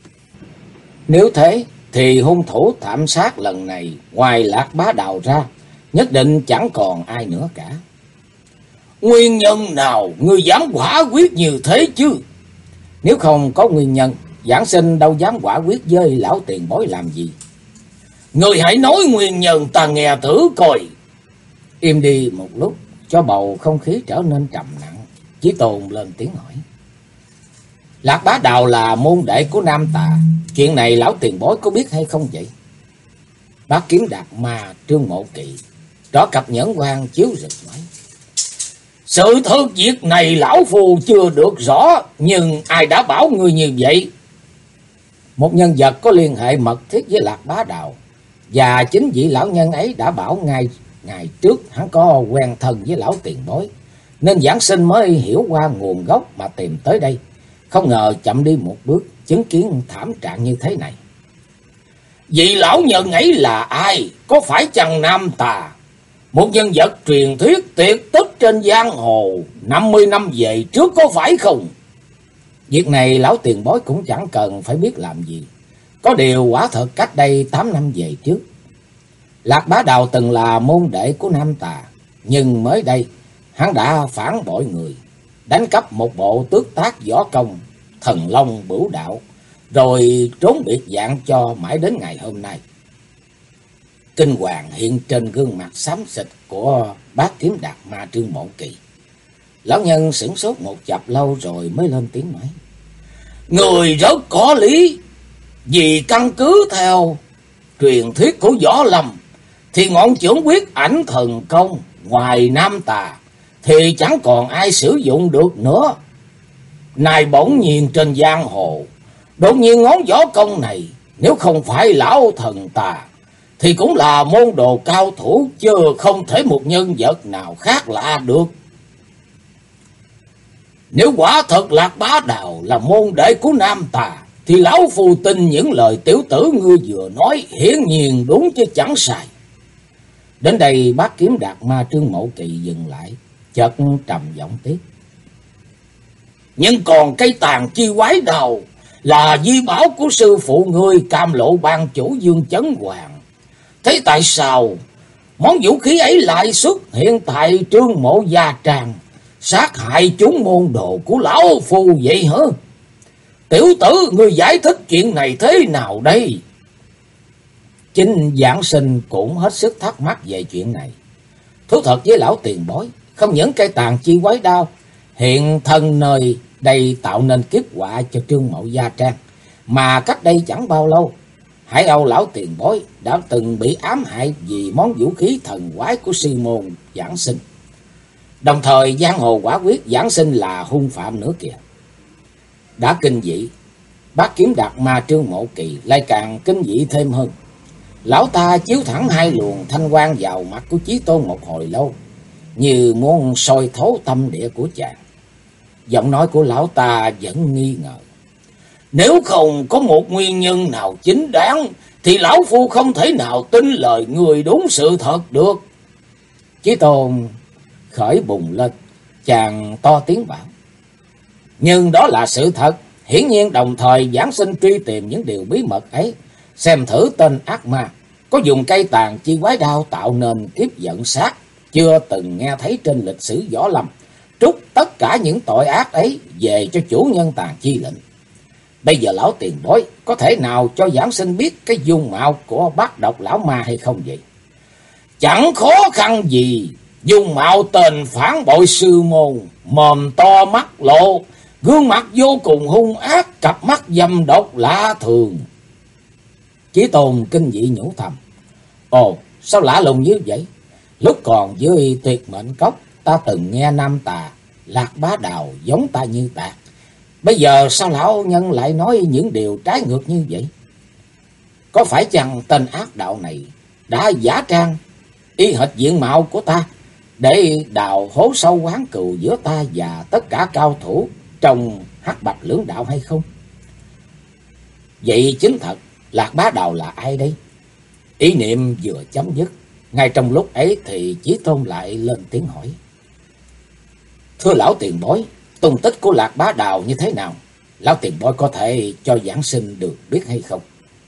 "Nếu thế thì hung thủ thảm sát lần này ngoài Lạc Bá Đạo ra, nhất định chẳng còn ai nữa cả." "Nguyên nhân nào ngươi dám quả quyết như thế chứ?" "Nếu không có nguyên nhân, giảng sinh đâu dám quả quyết với lão tiền bối làm gì." "Ngươi hãy nói nguyên nhân ta nghe thử coi." Im đi một lúc, cho bầu không khí trở nên trầm nặng, Chí Tôn lên tiếng hỏi: "Lạc Bá Đạo là môn đệ của Nam Tà, chuyện này lão tiền bối có biết hay không vậy?" Bát Kiếm Đạt Ma Trương Mộ Kỳ rõ cặp nhẫn quang chiếu rực nói: "Sự thật việc này lão phù chưa được rõ, nhưng ai đã bảo ngươi như vậy?" "Một nhân vật có liên hệ mật thiết với Lạc Bá Đạo, và chính vị lão nhân ấy đã bảo ngay ngày trước hắn có quen thân với lão tiền bối, nên giảng sinh mới hiểu qua nguồn gốc mà tìm tới đây. Không ngờ chậm đi một bước, chứng kiến thảm trạng như thế này." "Vị lão nhân ấy là ai? Có phải chăng Nam Tà, một nhân vật truyền thuyết tuyệt tích trên giang hồ 50 năm về trước, có phải không?" "Việc này lão tiền bối cũng chẳng cần phải biết làm gì. Có điều quả thật cách đây 8 năm về trước, Lạc Bá Đạo từng là môn đệ của Nam Tà, nhưng mới đây hắn đã phản bội người, đánh cắp một bộ tước tác võ công Thần Long Bửu Đạo, rồi trốn biệt dạng cho mãi đến ngày hôm nay." Kinh hoàng hiện trên gương mặt xám xịt của Bát Kiếm Đạt Ma Trương Mộ Kỳ. Lão nhân sửng sốt một chập lâu rồi mới lên tiếng nói: "Người rất có lý. Vì căn cứ theo truyền thuyết của Võ Lâm, thì ngọn chưởng quyết ảnh thần công ngoài Nam Tà thì chẳng còn ai sử dụng được nữa. Này bỗng nhiên trên giang hồ đột nhiên ngón võ công này, nếu không phải lão thần Tà thì cũng là môn đồ cao thủ, chứ không thể một nhân vật nào khác lạ được. Nếu quả thật Lạc Bá Đạo là môn đệ của Nam Tà, thì lão phù tin những lời tiểu tử ngươi vừa nói hiển nhiên đúng chứ chẳng sai." Đến đây Bát Kiếm Đạt Ma Trương Mộ Kỳ dừng lại, chợt trầm giọng tiếp: "Nhưng còn cây tàn chi quái đào là di bảo của sư phụ ngươi Cam Lộ ban chủ Dương Chấn Hoàng. Thế tại sao món vũ khí ấy lại xuất hiện tại Trương Mộ Gia Trang, sát hại chúng môn đồ của lão phù vậy hả? Tiểu tử, ngươi giải thích chuyện này thế nào đây?" Chính giảng sinh cũng hết sức thắc mắc về chuyện này. Thú thật với lão tiền bối, không những cây tàn chi quái đao hiện thân nơi đây tạo nên kiếp họa cho Trương Mộ Gia Trang, mà cách đây chẳng bao lâu, Hải Âu lão tiền bối đã từng bị ám hại vì món vũ khí thần quái của sư môn giảng sinh. Đồng thời giang hồ quả quyết giảng sinh là hung phạm nữa kìa. Đã kinh dị, Bát Kiếm Đạt Ma Trương Mộ Kỳ lại càng kinh dị thêm hơn. Lão ta chiếu thẳng hai luồng thanh quang vào mặt của Chí Tôn một hồi lâu, như muốn soi thấu tâm địa của chàng. Giọng nói của lão ta vẫn nghi ngờ: "Nếu không có một nguyên nhân nào chính đáng, thì lão phu không thể nào tin lời người đúng sự thật được." Chí Tôn khởi bùng lên, chàng to tiếng bảo: "Nhưng đó là sự thật. Hiển nhiên đồng thời giảng sinh truy tìm những điều bí mật ấy, xem thử tên ác ma có dùng cây tàn chi quái đao tạo nên kiếp giận sát chưa từng nghe thấy trên lịch sử võ lâm, trút tất cả những tội ác ấy về cho chủ nhân tàn chi lệnh. Bây giờ lão tiền bối có thể nào cho giảng sinh biết cái dung mạo của bát độc lão ma hay không vậy?" "Chẳng khó khăn gì. Dung mạo tên phản bội sư môn, mồm to mắt lộ, gương mặt vô cùng hung ác, cặp mắt dâm độc lạ thường." Chí Tôn kinh dị nhủ thầm: "Ồ, sao lạ lùng như vậy? Lúc còn dưới Tuyệt Mệnh Cốc, ta từng nghe nam tà Lạc Bá Đào giống ta như tạc. Bây giờ sao lão nhân lại nói những điều trái ngược như vậy? Có phải chăng tên ác đạo này đã giả trang y hệt diện mạo của ta để đào hố sâu oán cừu giữa ta và tất cả cao thủ trong Hắc Bạch lưỡng đạo hay không? Vậy chính thật, Lạc Bá Đào là ai đây? Ý niệm vừa chấm dứt, ngay trong lúc ấy thì Chí Tôn lại lên tiếng hỏi. Thưa lão tiền bối, tung tích của Lạc Bá Đào như thế nào? Lão tiền bối có thể cho giảng sinh được biết hay không?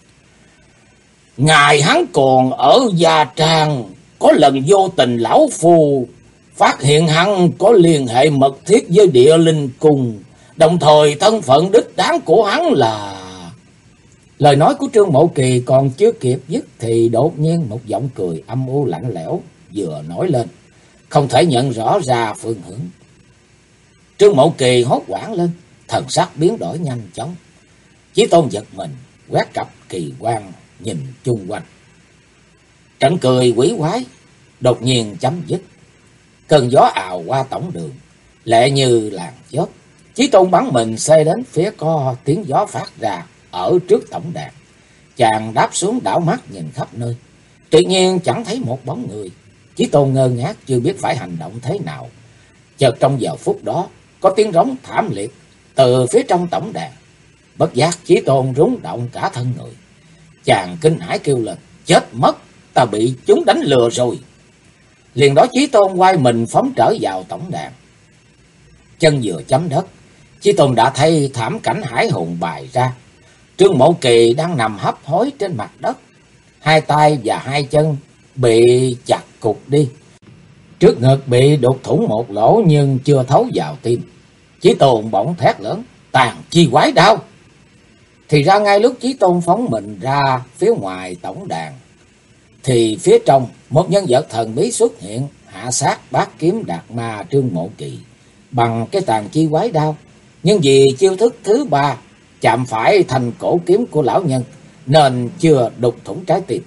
Ngài hắn còn ở Gia Trang, có lần vô tình lão phu phát hiện hắn có liên hệ mật thiết với Địa Linh Cung, đồng thời thân phận đích đáng của hắn là... Lời nói của Trương Mộ Kỳ còn chưa kịp dứt thì đột nhiên một giọng cười âm u lạnh lẽo vừa nổi lên, không thể nhận rõ ra phương hướng. Trương Mộ Kỳ hốt hoảng lên, thần sắc biến đổi nhanh chóng. Chí Tôn giật mình, quét cặp kỳ quan nhìn chung quanh. Trận cười quỷ quái đột nhiên chấm dứt. Cơn gió ào qua tổng đường, lẹ như làn chớp. Chí Tôn bắn mình xê đến phía có tiếng gió phát ra ở trước tổng đàn. Chàng đáp xuống đảo mắt nhìn khắp nơi, tự nhiên chẳng thấy một bóng người. Chí Tôn ngơ ngác chưa biết phải hành động thế nào. Chợt trong giờ phút đó có tiếng rống thảm liệt từ phía trong tổng đàn. Bất giác Chí Tôn rúng động cả thân người. Chàng kinh hãi kêu lên, chết mất, ta bị chúng đánh lừa rồi. Liền đó Chí Tôn quay mình phóng trở vào tổng đàn. Chân vừa chấm đất, Chí Tôn đã thấy thảm cảnh hải hùng bày ra. Trương Mộ Kỳ đang nằm hấp hối trên mặt đất, hai tay và hai chân bị chặt cụt đi. Trước ngực bị đục thủng một lỗ nhưng chưa thấu vào tim. Chí Tôn bỗng thét lớn, tàn chi quái đao. Thì ra ngay lúc Chí Tôn phóng mình ra phía ngoài tổng đàn, thì phía trong một nhân vật thần bí xuất hiện, hạ sát Bát Kiếm Đạt Ma Trương Mộ Kỳ bằng cái tàn chi quái đao. Nhưng vì chiêu thức thứ ba chạm phải thành cổ kiếm của lão nhân nên chưa đục thủng trái tim.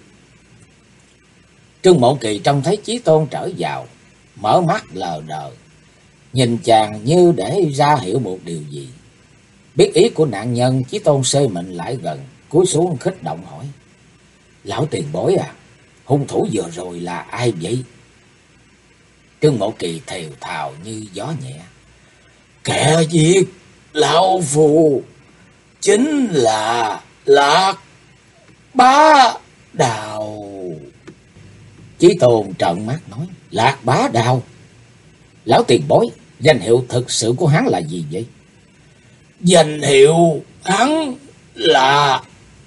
Trương Mộ Kỳ trông thấy Chí Tôn trở vào, mở mắt lờ đờ, nhìn chàng như để ra hiểu một điều gì. Biết ý của nạn nhân, Chí Tôn xê mình lại gần, cúi xuống khích động hỏi. Lão tiền bối à, hung thủ vừa rồi là ai vậy? Trương Mộ Kỳ thều thào như gió nhẹ. Kẻ giết lão phu chính là Lạc Bá Đào. Chí Tôn trợn mắt nói, Lạc Bá Đào? Lão tiền bối, danh hiệu thực sự của hắn là gì vậy? Danh hiệu hắn là...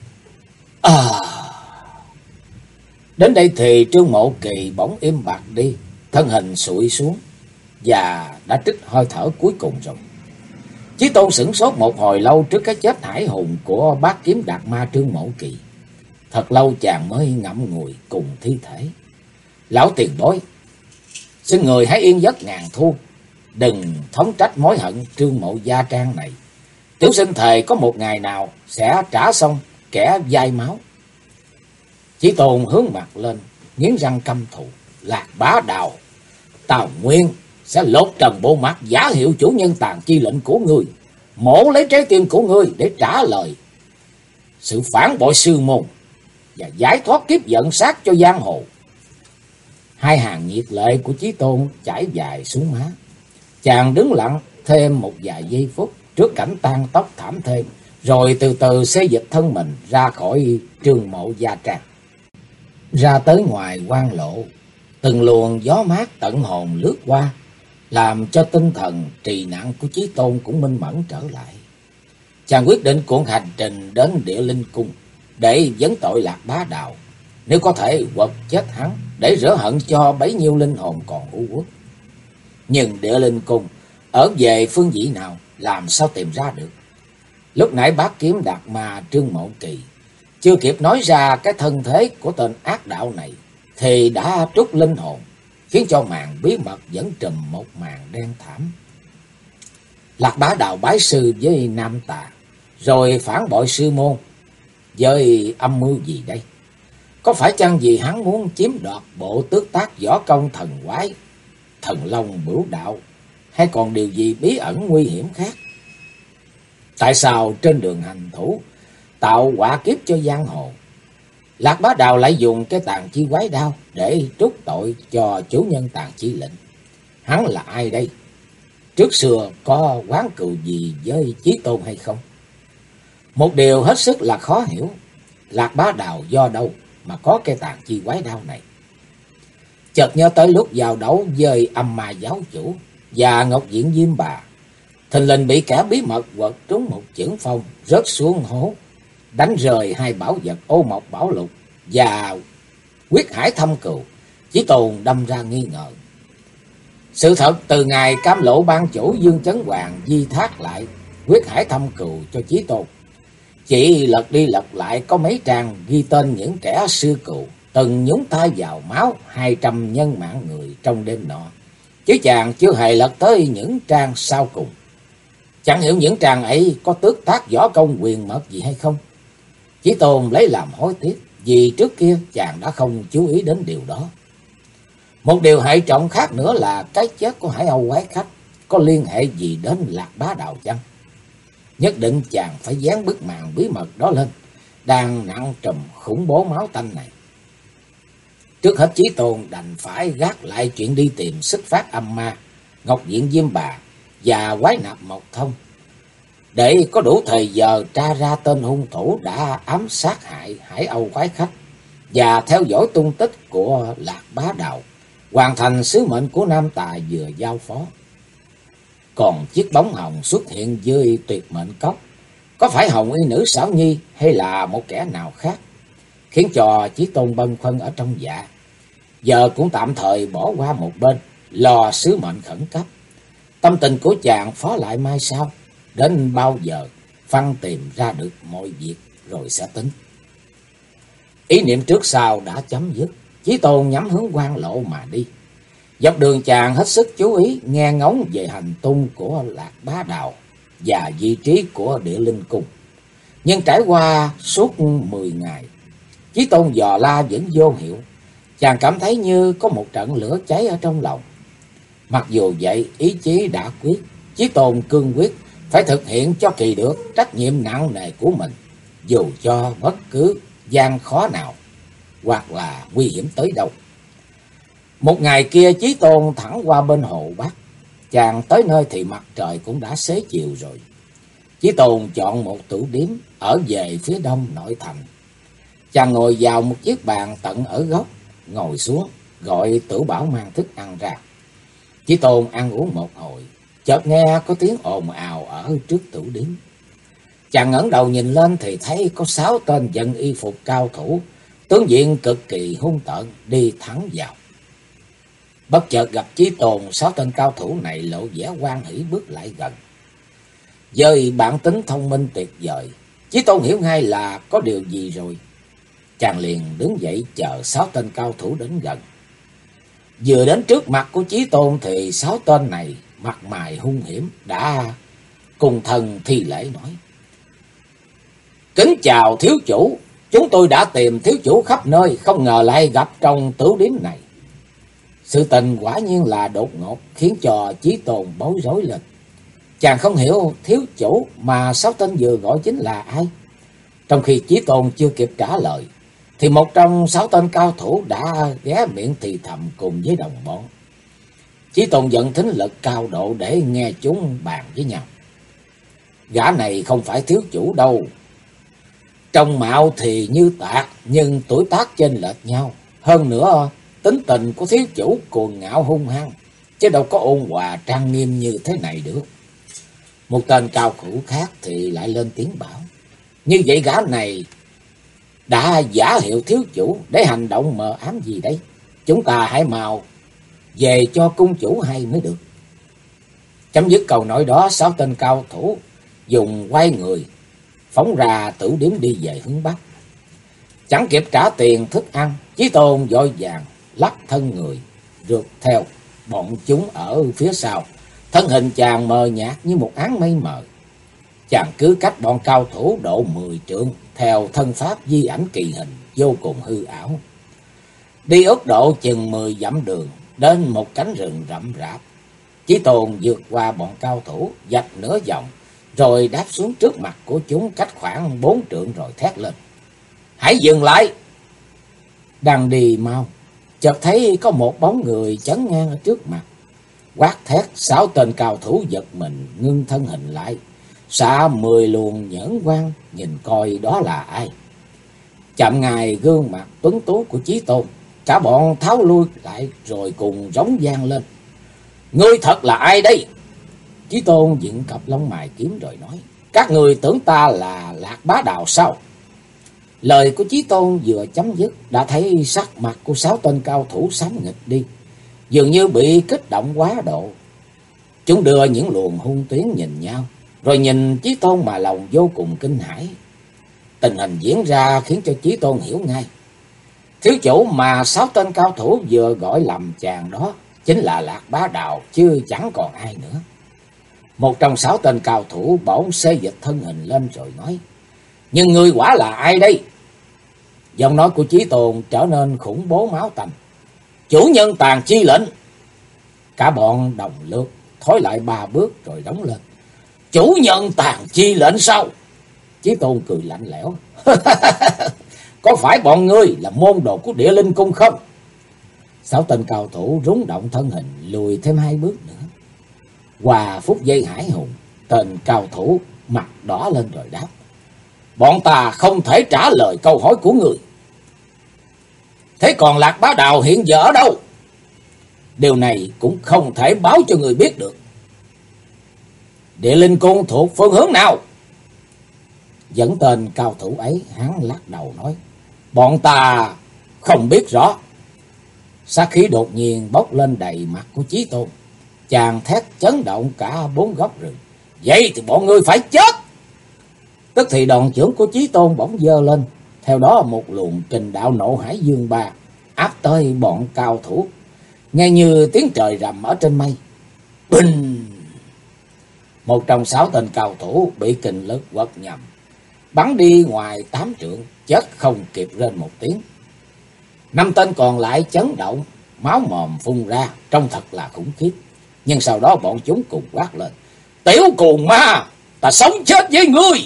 Đến đây thì Trương Mộ Kỳ bỗng im bặt đi, thân hình sụi xuống và đã trích hơi thở cuối cùng rồi. Chí Tôn sửng sốt một hồi lâu trước cái chết hải hùng của Bát Kiếm Đạt Ma Trương Mộ Kỳ. Thật lâu chàng mới ngậm ngùi cùng thi thể. Lão tiền bối, xin người hãy yên giấc ngàn thu, đừng thống trách mối hận Trương Mộ Gia Trang này. Tiểu sinh thề có một ngày nào sẽ trả xong kẻ dai máu. Chí Tôn hướng mặt lên, nghiến răng căm thù. Lạc Bá Đào, Tào Nguyên sẽ lột trần bộ mặt giả hiệu chủ nhân tàn chi lệnh của ngươi, mổ lấy trái tim của ngươi để trả lời sự phản bội sư môn và giải thoát kiếp giận sát cho giang hồ. Hai hàng nhiệt lệ của Chí Tôn chảy dài xuống má. Chàng đứng lặng thêm một vài giây phút trước cảnh tan tóc thảm thê, rồi từ từ xê dịch thân mình ra khỏi Trương Mộ Gia Trang. Ra tới ngoài quan lộ, từng luồng gió mát tận hồn lướt qua, làm cho tinh thần trì nặng của Chí Tôn cũng minh mẫn trở lại. Chàng quyết định cuộc hành trình đến Địa Linh Cung để vấn tội Lạc Bá Đào, nếu có thể quật chết hắn để rửa hận cho bấy nhiêu linh hồn còn u uất. Nhưng Địa Linh Cung ở về phương vị nào, làm sao tìm ra được? Lúc nãy Bát Kiếm Đạt Ma Trương Mộ Kỳ chưa kịp nói ra cái thân thế của tên ác đạo này thì đã trút linh hồn, khiến cho màn bí mật vẫn trùm một màn đen thảm. Lạc Bá Đào bái sư với nam tà, rồi phản bội sư môn, với âm mưu gì đây? Có phải chăng vì hắn muốn chiếm đoạt bộ tước tác võ công thần quái, thần long bửu đạo, hay còn điều gì bí ẩn nguy hiểm khác? Tại sao trên đường hành thủ tạo họa kiếp cho giang hồ, Lạc Bá Đào lại dùng cái tàn chi quái đao để trút tội cho chủ nhân tàn chi lệnh? Hắn là ai đây? Trước xưa có oán cừu gì với Chí Tôn hay không? Một điều hết sức là khó hiểu, Lạc Bá Đào do đâu mà có cái tàn chi quái đao này? Chợt nhớ tới lúc giao đấu với Âm Ma giáo chủ và Ngọc Diện Diêm Bà, thình lình bị kẻ bí mật quật trúng một chưởng phong, rớt xuống hố, đánh rời hai bảo vật Ô Mộc Bảo Lục và Huyết Hải Thâm Cừu. Chí Tôn đâm ra nghi ngờ. Sự thật từ ngày cam lộ ban chủ Dương Chấn Hoàng di thác lại Huyết Hải Thâm Cừu cho Chí Tôn, chỉ lật đi lật lại có mấy trang ghi tên những kẻ sư cừu từng nhúng tay vào máu 200 nhân mạng người trong đêm nọ, chứ chàng chưa hề lật tới những trang sau cùng. Chẳng hiểu những trang ấy có tước tác võ công quyền mật gì hay không? Chí Tôn lấy làm hối tiếc, vì trước kia chàng đã không chú ý đến điều đó. Một điều hệ trọng khác nữa là cái chết của Hải Âu quái khách có liên hệ gì đến Lạc Bá Đào chăng? Nhất định chàng phải dán bức màn bí mật đó lên, đang nặng trùm khủng bố máu tanh này. Trước hết Chí Tôn đành phải gác lại chuyện đi tìm Xích Phát Âm Ma, Ngọc Diện Diêm Bà và Quái Nạp Mộc Thông, để có đủ thời giờ tra ra tên hung thủ đã ám sát hại Hải Âu quái khách và theo dõi tung tích của Lạc Bá Đào, hoàn thành sứ mệnh của Nam Tà vừa giao phó. Còn chiếc bóng hồng xuất hiện dưới Tuyệt Mệnh Cốc, có phải Hồng Y nữ Xảo Nhi hay là một kẻ nào khác, khiến cho Chí Tôn bâng khuâng ở trong dạ. Giờ cũng tạm thời bỏ qua một bên, lo sứ mệnh khẩn cấp. Tâm tình của chàng phó lại mai sau, đến bao giờ phân tìm ra được mọi việc rồi sẽ tính. Ý niệm trước sau đã chấm dứt, Chí Tôn nhắm hướng quan lộ mà đi. Dọc đường chàng hết sức chú ý nghe ngóng về hành tung của Lạc Bá Đào và vị trí của Địa Linh Cung. Nhưng trải qua suốt 10 ngày, Chí Tôn dò la vẫn vô hiệu. Chàng cảm thấy như có một trận lửa cháy ở trong lòng. Mặc dù vậy, ý chí đã quyết, Chí Tôn cương quyết phải thực hiện cho kỳ được trách nhiệm nặng nề của mình, dù cho bất cứ gian khó nào hoặc là nguy hiểm tới đâu. Một ngày kia, Chí Tôn thẳng qua bên hồ Bắc. Chàng tới nơi thì mặt trời cũng đã xế chiều rồi. Chí Tôn chọn một tửu điếm ở về phía đông nội thành. Chàng ngồi vào một chiếc bàn tận ở góc, ngồi xuống gọi Tử Bảo mang thức ăn ra. Chí Tôn ăn uống một hồi, chợt nghe có tiếng ồn ào ở trước tửu điếm. Chàng ngẩng đầu nhìn lên thì thấy có 6 tên dân y phục cao thủ, tướng diện cực kỳ hung tợn đi thẳng vào. Bất chợt gặp Chí Tôn, 6 tên cao thủ này lộ vẻ hoan hỉ bước lại gần. Với bản tính thông minh tuyệt vời, Chí Tôn hiểu ngay là có điều gì rồi. Chàng liền đứng dậy chờ 6 tên cao thủ đến gần. Vừa đến trước mặt của Chí Tôn thì 6 tên này mặt mày hung hiểm đã cùng thần thi lễ nói: "Kính chào thiếu chủ, chúng tôi đã tìm thiếu chủ khắp nơi, không ngờ lại gặp trong tửu điếm này." Sự tình quả nhiên là đột ngột, khiến cho Chí Tôn bối rối lên. Chàng không hiểu thiếu chủ mà 6 tên vừa gọi chính là ai. Trong khi Chí Tôn chưa kịp trả lời, thì một trong 6 tên cao thủ đã ghé miệng thì thầm cùng với đồng bọn. Chí Tôn vận thính lực cao độ để nghe chúng bàn với nhau: "Gã này không phải thiếu chủ đâu. Trông mạo thì như Tạc, nhưng tuổi tác chênh lệch nhau. Hơn nữa, tính tình của thiếu chủ cuồng ngạo hung hăng, chứ đâu có ôn hòa trang nghiêm như thế này được." Một tên cao thủ khác thì lại lên tiếng bảo: "Như vậy gã này đã giả hiệu thiếu chủ để hành động mờ ám gì đấy? Chúng ta hãy mau về cho cung chủ hay mới được." Chấm dứt câu nói đó, 6 tên cao thủ dùng quay người phóng ra tửu điếm đi về hướng Bắc. Chẳng kịp trả tiền thức ăn, Chí Tôn vội vàng lắc thân người rượt theo bọn chúng ở phía sau. Thân hình chàng mờ nhạt như một áng mây mờ. Chàng cứ cách bọn cao thủ độ 10 trượng, theo thân pháp di ảnh kỳ hình vô cùng hư ảo. Đi ước độ chừng 10 dặm đường, đến một cánh rừng rậm rạp. Chí Tôn vượt qua bọn cao thủ, vạch nửa vòng, rồi đáp xuống trước mặt của chúng cách khoảng 4 trượng rồi thét lên: "Hãy dừng lại!" Đang đi mau, chợt thấy có một bóng người chắn ngang ở trước mặt. Quát thét, 6 tên cao thủ giật mình ngưng thân hình lại, xạ 10 luồng nhẫn quang nhìn coi đó là ai. Chạm ngài gương mặt tuấn tú của Chí Tôn, cả bọn tháo lui lại rồi cùng rống vang lên: "Ngươi thật là ai đây?" Chí Tôn dựng cặp lông mày kiếm rồi nói: "Các người tưởng ta là Lạc Bá Đào sao?" Lời của Chí Tôn vừa chấm dứt, đã thấy sắc mặt của 6 tên cao thủ xám nghịch đi, dường như bị kích động quá độ. Chúng đưa những luồng hung tuyến nhìn nhau, rồi nhìn Chí Tôn mà lòng vô cùng kinh hãi. Tình hình diễn ra khiến cho Chí Tôn hiểu ngay. Thiếu chủ mà 6 tên cao thủ vừa gọi lầm chàng đó chính là Lạc Bá Đào, chứ chẳng còn ai nữa. Một trong 6 tên cao thủ bỗng xê dịch thân hình lên rồi nói: "Nhưng ngươi quả là ai đây?" Giọng nói của Chí Tôn trở nên khủng bố máu tanh: "Chủ nhân Tàn Chi lệnh." Cả bọn đồng lượt thối lại 3 bước rồi đóng lên: "Chủ nhân Tàn Chi lệnh sao?" Chí Tôn cười lạnh lẽo: "Có phải bọn ngươi là môn đồ của Địa Linh Cung không?" 6 tên cao thủ rúng động thân hình lùi thêm 2 bước nữa. Qua phút giây hải hùng, tên cao thủ mặt đỏ lên rồi đáp: "Bọn ta không thể trả lời câu hỏi của người." "Thế còn Lạc Bá Đào hiện giờ ở đâu?" "Điều này cũng không thể báo cho người biết được." "Địa Linh Cung thuộc phương hướng nào?" Dẫn tên cao thủ ấy, hắn lắc đầu nói: "Bọn ta không biết rõ." Sát khí đột nhiên bốc lên đầy mặt của Chí Tôn, chàng thét chấn động cả 4 góc rừng: "Vậy thì bọn ngươi phải chết!" Tức thì đòn chưởng của Chí Tôn bỗng giơ lên, theo đó một luồng kình đạo nộ hải dương ba áp tới bọn cao thủ, nghe như tiếng trời rầm ở trên mây. Bình! Một trong 6 tên cao thủ bị kình lực quật nhầm, bắn đi ngoài 8 trượng, chết không kịp rên một tiếng. 5 tên còn lại chấn động, máu mồm phun ra, trông thật là khủng khiếp. Nhưng sau đó bọn chúng cùng quát lên: "Tiểu cuồng ma, ta sống chết với ngươi!"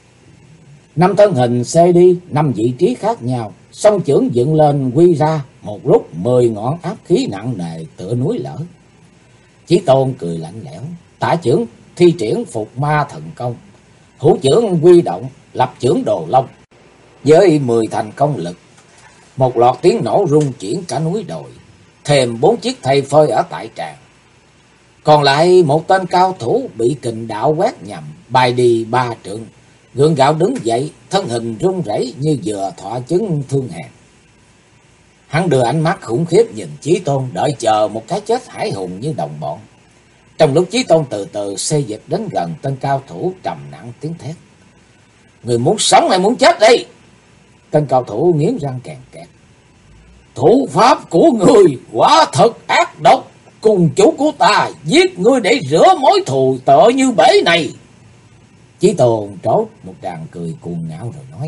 5 thân hình xê đi 5 vị trí khác nhau, song chưởng dựng lên quy ra, một lúc 10 ngọn áp khí nặng nề tựa núi lở. Chí Tôn cười lạnh lẽo, tả chưởng thi triển Phục Ma thần công, hữu chưởng quy động lập chưởng Đồ Long. Với 10 thành công lực, một loạt tiếng nổ rung chuyển cả núi đồi, thêm 4 chiếc thây phơi ở tại tràng. Còn lại một tên cao thủ bị kình đạo quét nhầm, bay đi 3 trượng, gượng gạo đứng dậy, thân hình run rẩy như vừa thọ chứng thương hàn. Hắn đưa ánh mắt khủng khiếp nhìn Chí Tôn, đợi chờ một cái chết hải hùng như đồng bọn. Trong lúc Chí Tôn từ từ xê dịch đến gần tên cao thủ, trầm nặng tiếng thét: "Người muốn sống hay muốn chết đây?" Tên cao thủ nghiến răng kèn kẹt: "Thủ pháp của người quả thật ác độc, cùng chủ của ta giết ngươi để rửa mối thù tợ như bể này." Chí Tôn trốt một tràng cười cuồng ngạo rồi nói: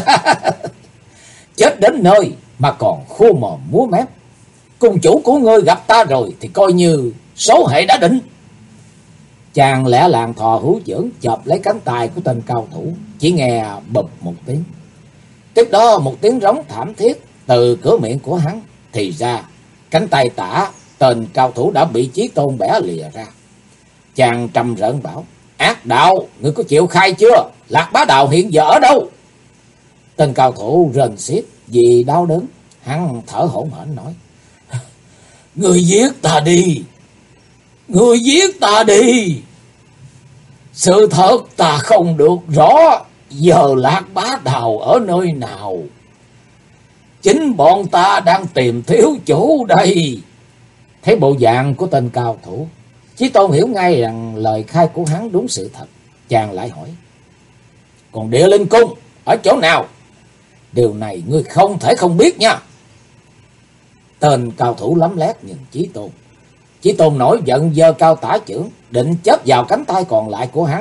"Chết đến nơi mà còn khô mồm múa mép, cùng chủ của ngươi gặp ta rồi thì coi như số hệ đã định." Chàng lẻ làng thò hữu chưởng chộp lấy cánh tay của tên cao thủ, chỉ nghe bụp một tiếng. Tiếp đó một tiếng rống thảm thiết từ cửa miệng của hắn, thì ra cánh tay tả tên cao thủ đã bị Chí Tôn bẻ lìa ra. Chàng trầm rợn bảo: "Ác đạo, ngươi có chịu khai chưa? Lạc Bá Đào hiện giờ ở đâu?" Tên cao thủ rên xiết vì đau đớn, hắn thở hổn hển nói: "Ngươi giết ta đi, ngươi giết ta đi. Sự thật ta không được rõ giờ Lạc Bá Đào ở nơi nào. Chính bọn ta đang tìm thiếu chủ đây." Thấy bộ dạng của tên cao thủ, Chí Tôn hiểu ngay rằng lời khai của hắn đúng sự thật. Chàng lại hỏi: "Còn Địa Linh Cung ở chỗ nào?" "Điều này ngươi không thể không biết nha." Tên cao thủ lấm lét nhìn Chí Tôn. Chí Tôn nổi giận giơ cao tả chưởng định chớp vào cánh tay còn lại của hắn.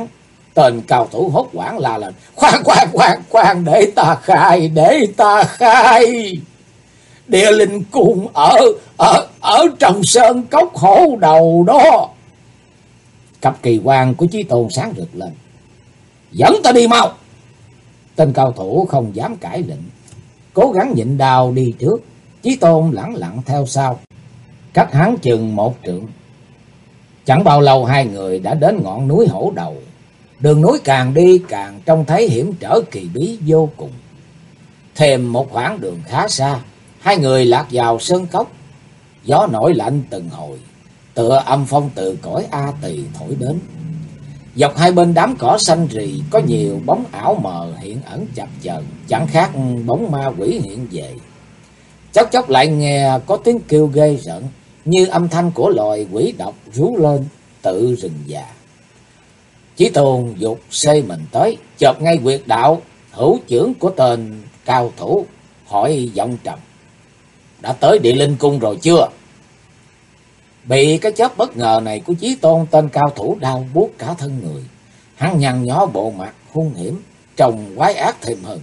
Tên cao thủ hốt hoảng la lên: khoan, để ta khai. Địa linh cung ở trong sơn cốc hổ đầu đó. Cặp kỳ quan của Chí Tôn sáng rực lên: dẫn ta đi mau. Tên cao thủ không dám cãi lệnh, cố gắng nhịn đau đi trước. Chí Tôn lẳng lặng theo sau, cách hắn chừng 1 trượng. Chẳng bao lâu hai người đã đến ngọn núi hổ đầu. Đường núi càng đi càng trông thấy hiểm trở kỳ bí vô cùng. Thêm một khoảng đường khá xa, hai người lạc vào sơn cốc. Gió nổi lạnh từng hồi, tựa âm phong từ cõi A Tỳ thổi đến. Dọc hai bên đám cỏ xanh rì có nhiều bóng ảo mờ hiện ẩn chập chờn, chẳng khác bóng ma quỷ hiện về. Chốc chốc lại nghe có tiếng kêu ghê rợn, như âm thanh của loài quỷ độc rú lên tự rừng già. Chí Tôn dục xây mình tới, chợp ngay quyệt đạo hữu chưởng của tên cao thủ, hỏi giọng trầm: đã tới Địa Linh cung rồi chưa? Bị cái chớp bất ngờ này của Chí Tôn, tên cao thủ đau buốt cả thân người. Hắn nhăn nhó bộ mặt hung hiểm, trông quái ác thêm hơn: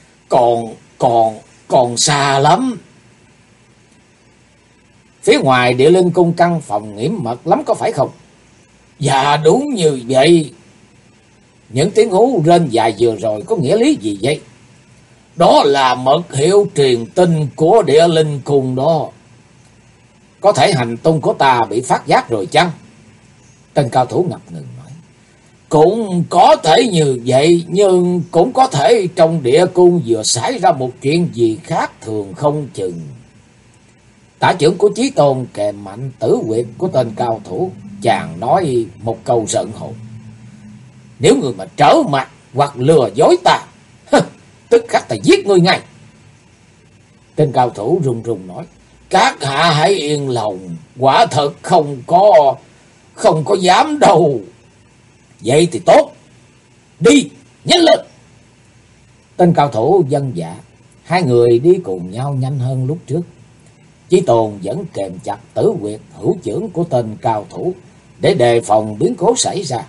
còn xa lắm. Phía ngoài Địa Linh cung căn phòng nghiêm mật lắm có phải không? Dạ đúng như vậy. Những tiếng hú rên dài vừa rồi có nghĩa lý gì vậy? Đó là mật hiệu truyền tin của Địa Linh cung đó. Có thể hành tung của ta bị phát giác rồi chăng? Tên cao thủ ngập ngừng nói: cũng có thể như vậy, nhưng cũng có thể trong địa cung vừa xảy ra một chuyện gì khác thường không chừng. Tả chưởng của Chí Tôn kèm mạnh tử huyệt của tên cao thủ, chàng nói một câu giận hồn: nếu người mà trở mặt hoặc lừa dối ta, tức khắc ta giết ngươi ngay. Tên cao thủ run run nói: các hạ hãy yên lòng, quả thật không có dám đâu. Vậy thì tốt, đi nhanh lên. Tên cao thủ vâng dạ, hai người đi cùng nhau nhanh hơn lúc trước. Chí Tôn vẫn kềm chặt tử huyệt hữu chưởng của tên cao thủ để đề phòng biến cố xảy ra.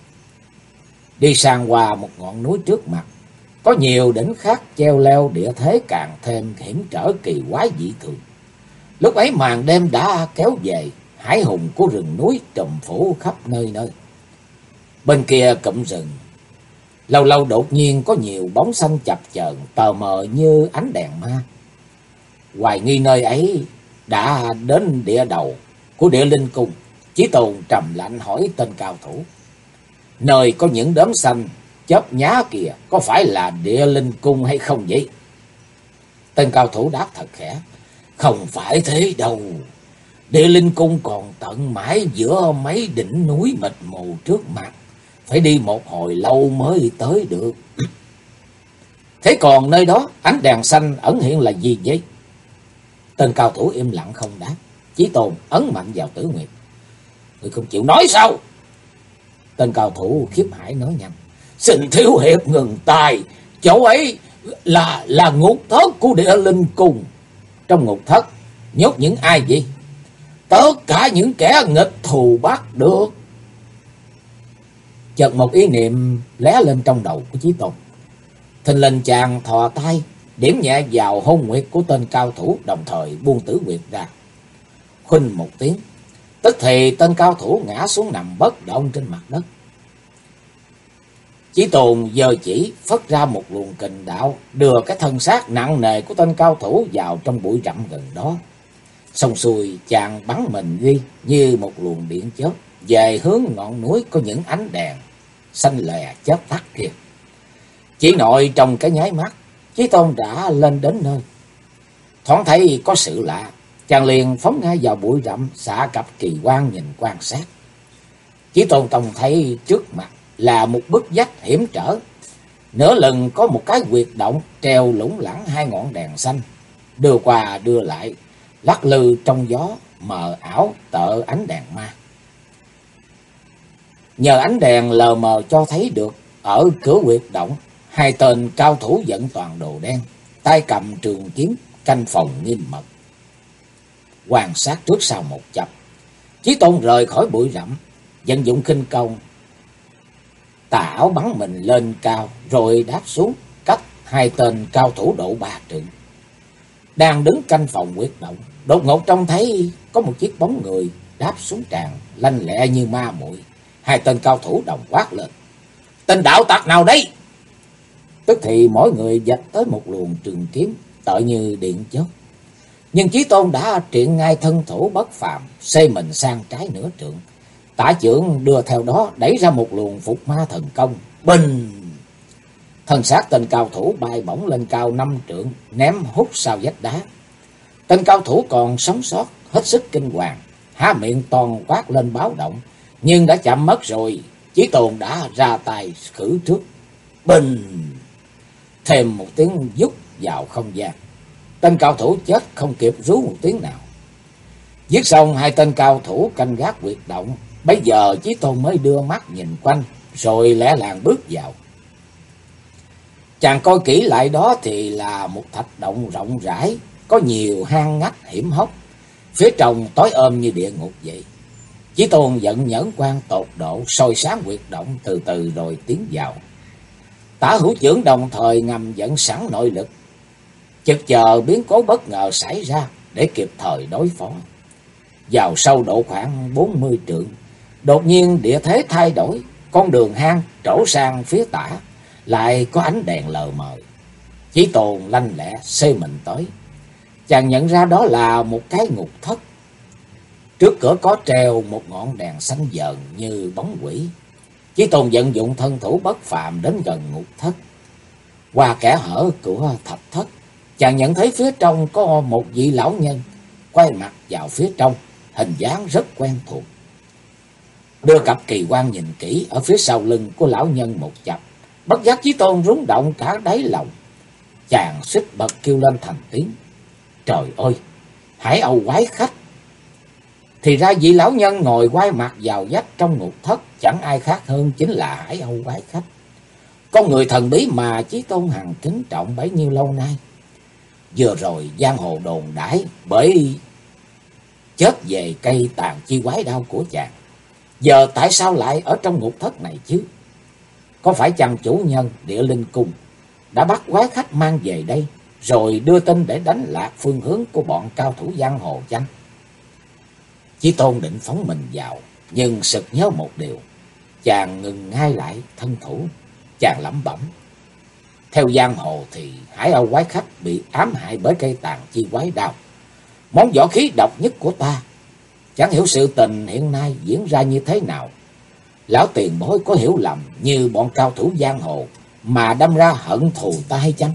Đi sang qua một ngọn núi trước mặt, có nhiều đỉnh khác treo leo, địa thế càng thêm hiểm trở kỳ quái dị thường. Lúc ấy màn đêm đã kéo về, hải hùng của rừng núi trùm phủ khắp nơi nơi. Bên kia cụm rừng, lâu lâu đột nhiên có nhiều bóng xanh chập chờn tờ mờ như ánh đèn ma. Hoài nghi nơi ấy đã đến địa đầu của Địa Linh cung. Chí Tôn trầm lạnh hỏi tên cao thủ: nơi có những đốm xanh chớp nhá kìa, có phải là Địa Linh cung hay không vậy? Tên cao thủ đáp thật khẽ: không phải thế đâu. Địa Linh cung còn tận mãi giữa mấy đỉnh núi mịt mù trước mặt, phải đi một hồi lâu mới tới được. Thế còn nơi đó ánh đèn xanh ẩn hiện là gì vậy? Tên cao thủ im lặng không đáp. Chí Tôn ấn mạnh vào tử nguyệt: người không chịu nói sao? Tên cao thủ khiếp hải nói nhanh: xin thiếu hiệp ngừng tay, chỗ ấy là ngục thất của Địa Linh cung. Trong ngục thất nhốt những ai vậy? Tất cả những kẻ nghịch thù bắt được. Chợt một ý niệm lóe lên trong đầu của Chí Tôn. Thình lình chàng thò tay điểm nhẹ vào hôn nguyệt của tên cao thủ, đồng thời buông tử nguyệt ra. Khuynh một tiếng, tức thì tên cao thủ ngã xuống nằm bất động trên mặt đất. Chí Tôn giơ chỉ phất ra một luồng kình đạo, đưa cái thân xác nặng nề của tên cao thủ vào trong bụi rậm gần đó. Xong xuôi chàng bắn mình đi như một luồng điện chớp về hướng ngọn núi có những ánh đèn xanh lè chớp tắt kia. Chỉ nội trong cái nháy mắt, Chí Tôn đã lên đến nơi. Thoáng thấy có sự lạ, chàng liền phóng ngay vào bụi rậm, xạ cặp kỳ quan nhìn quan sát. Chí Tôn trông thấy trước mặt là một bức vách hiểm trở. Nửa lần có một cái huyệt động treo lủng lẳng hai ngọn đèn xanh, đưa qua đưa lại, lắc lư trong gió mờ ảo tợ ánh đèn ma. Nhờ ánh đèn lờ mờ cho thấy được ở cửa huyệt động, hai tên cao thủ dẫn toàn đồ đen, tay cầm trường kiếm, canh phòng nghiêm mật. Quan sát trước sau một chập, Chí Tôn rời khỏi bụi rậm, vận dụng khinh công, Tà áo bắn mình lên cao rồi đáp xuống cách hai tên cao thủ độ 3 trượng. Đang đứng canh phòng huyệt động, đột ngột trông thấy có một chiếc bóng người đáp xuống tràn lanh lẹ như ma muội. Hai tên cao thủ đồng quát lên: "Tên đạo tặc nào đấy?" Tức thì mỗi người vạch tới một luồng trường kiếm tựa như điện chớp. Nhưng Chí Tôn đã triển ngay thân thủ bất phàm, xây mình sang trái nửa trượng. Tả chưởng đưa theo đó đẩy ra một luồng phục ma thần công. Bình! Thân xác tên cao thủ bay bổng lên cao 5 trượng, ném hút sau vách đá. Tên cao thủ còn sống sót, hết sức kinh hoàng, há miệng toàn quát lên báo động, nhưng đã chậm mất rồi. Chí Tôn đã ra tay khử trước. Bình! Thêm một tiếng vút vào không gian. Tên cao thủ chết không kịp rú một tiếng nào. Giết xong hai tên cao thủ canh gác huyệt động, bấy giờ Chí Tôn mới đưa mắt nhìn quanh, rồi lẻ làng bước vào. Chàng coi kỹ lại đó thì là một thạch động rộng rãi, có nhiều hang ngách hiểm hóc, phía trong tối om như địa ngục vậy. Chí Tôn giận nhẫn quan tột độ, soi sáng huyệt động từ từ rồi tiến vào. Tả hữu chưởng đồng thời ngầm dẫn sẵn nội lực, chực chờ biến cố bất ngờ xảy ra để kịp thời đối phó. Vào sâu độ khoảng 40 trượng, đột nhiên địa thế thay đổi, con đường hang trổ sang phía tả, lại có ánh đèn lờ mờ. Chí Tôn lanh lẹ xê mình tới. Chàng nhận ra đó là một cái ngục thất. Trước cửa có treo một ngọn đèn xanh dờn như bóng quỷ. Chí Tôn vận dụng thân thủ bất phàm đến gần ngục thất. Qua kẽ hở của thạch thất, chàng nhận thấy phía trong có một vị lão nhân quay mặt vào phía trong, hình dáng rất quen thuộc. Đưa cặp kỳ quan nhìn kỹ, ở phía sau lưng của lão nhân một chập, bất giác Chí Tôn rúng động cả đáy lòng. Chàng suýt bật kêu lên thành tiếng: "Trời ơi, Hải Âu quái khách!" Thì ra vị lão nhân ngồi quay mặt vào vách trong ngục thất chẳng ai khác hơn chính là Hải Âu quái khách, con người thần bí mà Chí Tôn hằng kính trọng bấy nhiêu lâu nay. Vừa rồi giang hồ đồn đãi bởi chết về cây tàn chi quái đao của chàng, giờ tại sao lại ở trong ngục thất này chứ? Có phải chàng chủ nhân Địa Linh Cung đã bắt quái khách mang về đây, rồi đưa tin để đánh lạc phương hướng của bọn cao thủ giang hồ chăng? Chí Tôn định phóng mình vào, nhưng sực nhớ một điều. Chàng ngừng ngay lại thân thủ. Chàng lẩm bẩm: theo giang hồ thì Hải Âu quái khách bị ám hại bởi cây tàn chi quái đao, món võ khí độc nhất của ta. Chẳng hiểu sự tình hiện nay diễn ra như thế nào. Lão tiền bối có hiểu lầm như bọn cao thủ giang hồ mà đâm ra hận thù ta hay chăng?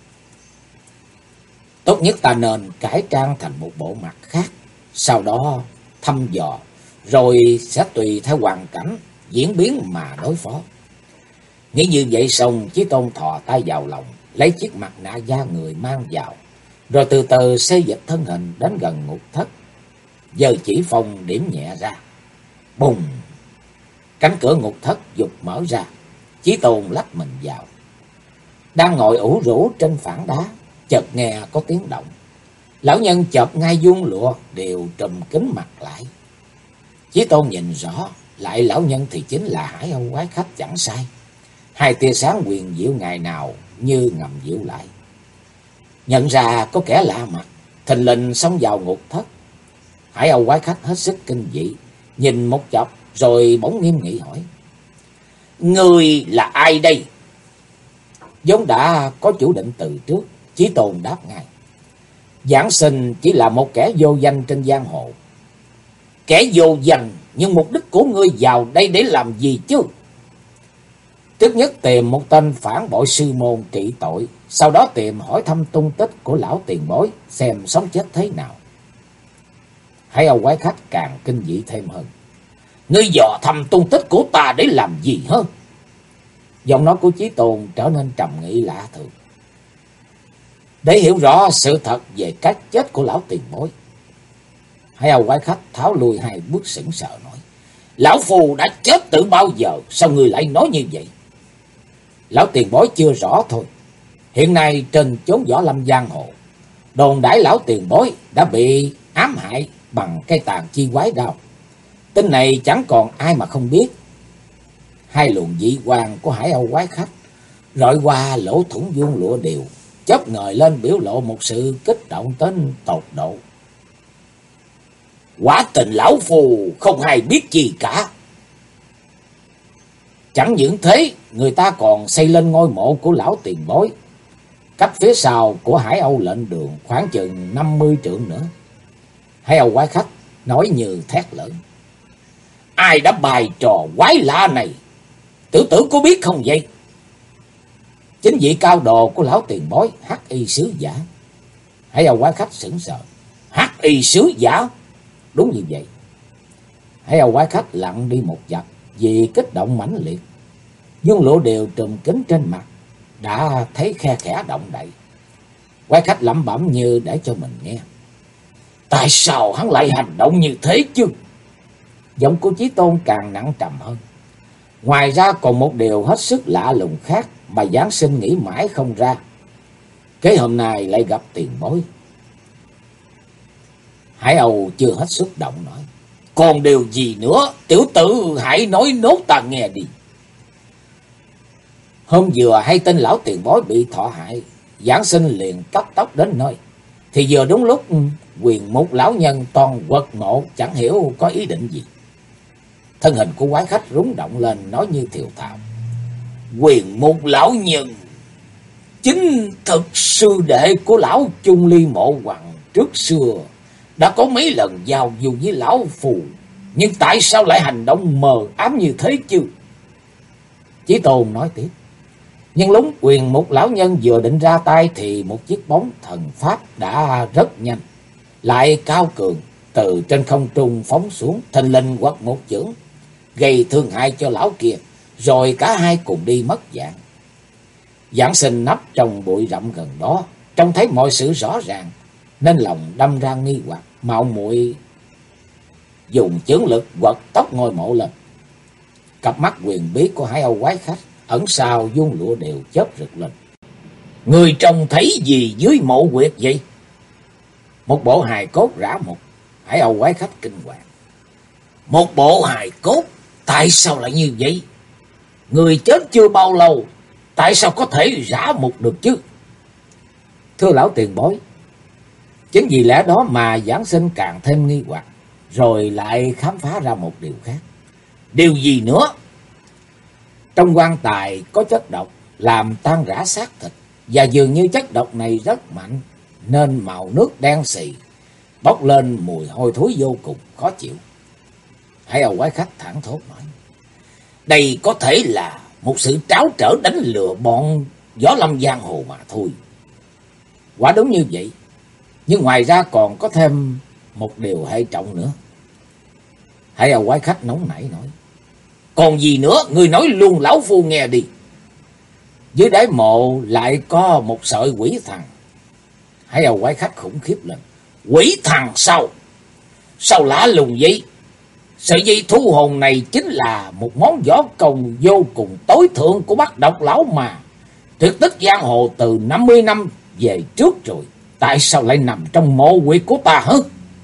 Tốt nhất ta nên cải trang thành một bộ mặt khác, sau đó thăm dò, rồi sẽ tùy theo hoàn cảnh diễn biến mà đối phó. Nghĩ như vậy xong, Chí Tôn thò tay vào lòng, lấy chiếc mặt nạ da người mang vào, rồi từ từ xê dịch thân hình đến gần ngục thất. Giờ chỉ phong điểm nhẹ ra, bùng! Cánh cửa ngục thất giục mở ra. Chí Tôn lách mình vào. Đang ngồi ủ rũ trên phản đá, chợt nghe có tiếng động. Lão nhân chợp ngay vuông lụa đều trùm kín mặt lại. Chí Tôn nhìn rõ, lại lão nhân thì chính là Hải Âu quái khách chẳng sai. Hai tia sáng huyền diệu ngày nào như ngầm dịu lại. Nhận ra có kẻ lạ mặt, thình lình xông vào ngục thất. Hải Âu quái khách hết sức kinh dị, nhìn một chập rồi bỗng nghiêm nghị hỏi: người là ai đây? Vốn đã có chủ định từ trước, Chí Tôn đáp ngay: giảng sinh chỉ là một kẻ vô danh trên giang hồ. Kẻ vô danh, nhưng mục đích của ngươi vào đây để làm gì chứ? Trước nhất tìm một tên phản bội sư môn trị tội, sau đó tìm hỏi thăm tung tích của lão tiền bối, xem sống chết thế nào. Hải Âu quái khách càng kinh dị thêm hơn: ngươi dò thăm tung tích của ta để làm gì hơn? Giọng nói của Chí Tôn trở nên trầm nghị lạ thường: để hiểu rõ sự thật về cách chết của lão tiền bối. Hải Âu quái khách tháo lui hai bước sững sờ nói: lão phù đã chết từ bao giờ, sao ngươi lại nói như vậy? Lão tiền bối chưa rõ thôi. Hiện nay trên chốn võ lâm giang hồ, đồn đãi lão tiền bối đã bị ám hại bằng cây tàn chi quái đao. Tin này chẳng còn ai mà không biết. hai luồng dị quang của Hải Âu quái khách rọi qua lỗ thủng vuông lụa điều, chớp ngời lên biểu lộ một sự kích động đến tột độ. Quả tình lão phù không hay biết gì cả. Chẳng những thế, người ta còn xây lên ngôi mộ của lão tiền bối, cách phía sau của Hải Âu lệnh đường khoảng chừng 50 trượng nữa. Hải Âu quái khách nói như thét lớn. Ai đã bày trò quái lạ này? Tiểu tử có biết không vậy? Chính vị cao đồ của lão tiền bối, Hắc Y sứ giả. Hải Âu quái khách sững sờ. Hắc Y sứ giả? Đúng như vậy. Hải Âu quái khách lặng đi một vạch vì kích động mãnh liệt. Vuông lụa đều trùm kín trên mặt đã thấy khe khẽ động đậy. Quái khách lẩm bẩm như để cho mình nghe. Tại sao hắn lại hành động như thế chứ? Giọng của Chí Tôn càng nặng trầm hơn. Ngoài ra còn một điều hết sức lạ lùng khác mà Giáng Sinh nghĩ mãi không ra. Cái hôm nay lại gặp tiền bối. Hải Âu chưa hết xúc động nói. Còn điều gì nữa? Tiểu tử hãy nói nốt ta nghe đi. Hôm vừa hay tin lão tiền bối bị thọ hại, Giáng Sinh liền cấp tốc đến nơi. Thì vừa đúng lúc Quyền Mục lão nhân toàn quật mộ, chẳng hiểu có ý định gì. Thân hình của quái khách rúng động lên nói như thiều thào. Quyền Mục lão nhân chính thực sư đệ của lão Chung Ly Mộ Hoàng trước xưa đã có mấy lần giao du với lão phù, nhưng tại sao lại hành động mờ ám như thế chứ? Chí Tôn nói tiếp. Nhưng lúc Quyền Mục lão nhân vừa định ra tay thì một chiếc bóng thần pháp đã rất nhanh, lại cao cường, từ trên không trung phóng xuống, thình lình quật một chưởng, gây thương hại cho lão kia, rồi cả hai cùng đi mất dạng. Giáng Sinh nấp trong bụi rậm gần đó, trông thấy mọi sự rõ ràng, nên lòng đâm ra nghi hoặc, mạo muội dùng chưởng lực quật tóc ngôi mộ lên. Cặp mắt quyền bí của Hải Âu quái khách ẩn sau vuông lụa đều chớp rực lên. Người trông thấy gì dưới mộ quyệt vậy? Một bộ hài cốt rã mục. Hải Âu quái khách kinh hoàng. Một bộ hài cốt? Tại sao lại như vậy? Người chết chưa bao lâu, tại sao có thể rã mục được chứ? Thưa lão tiền bối, chính vì lẽ đó mà Giáng Sinh càng thêm nghi hoặc, rồi lại khám phá ra một điều khác. Điều gì nữa? Trong quan tài có chất độc làm tan rã xác thịt, và dường như chất độc này rất mạnh, nên màu nước đen xì, bốc lên mùi hôi thối vô cùng khó chịu. Hải Âu quái khách thẳng thốt nói. Đây có thể là một sự tráo trở đánh lừa bọn võ lâm giang hồ mà thôi. Quả đúng như vậy, nhưng ngoài ra còn có thêm một điều hệ trọng nữa. Hải Âu quái khách nóng nảy nói. Còn gì nữa? Ngươi nói luôn lão phu nghe đi. Dưới đáy mộ lại có một sợi quỷ thần. Hải Âu quái khách khủng khiếp lên. Quỷ thần sao? Sao lạ lùng vậy? Sợi dây thu hồn này chính là một món võ công vô cùng tối thượng của Bắc Độc lão mà. Tuyệt tích giang hồ từ 50 năm về trước rồi. Tại sao lại nằm trong mộ quyệt của ta hả?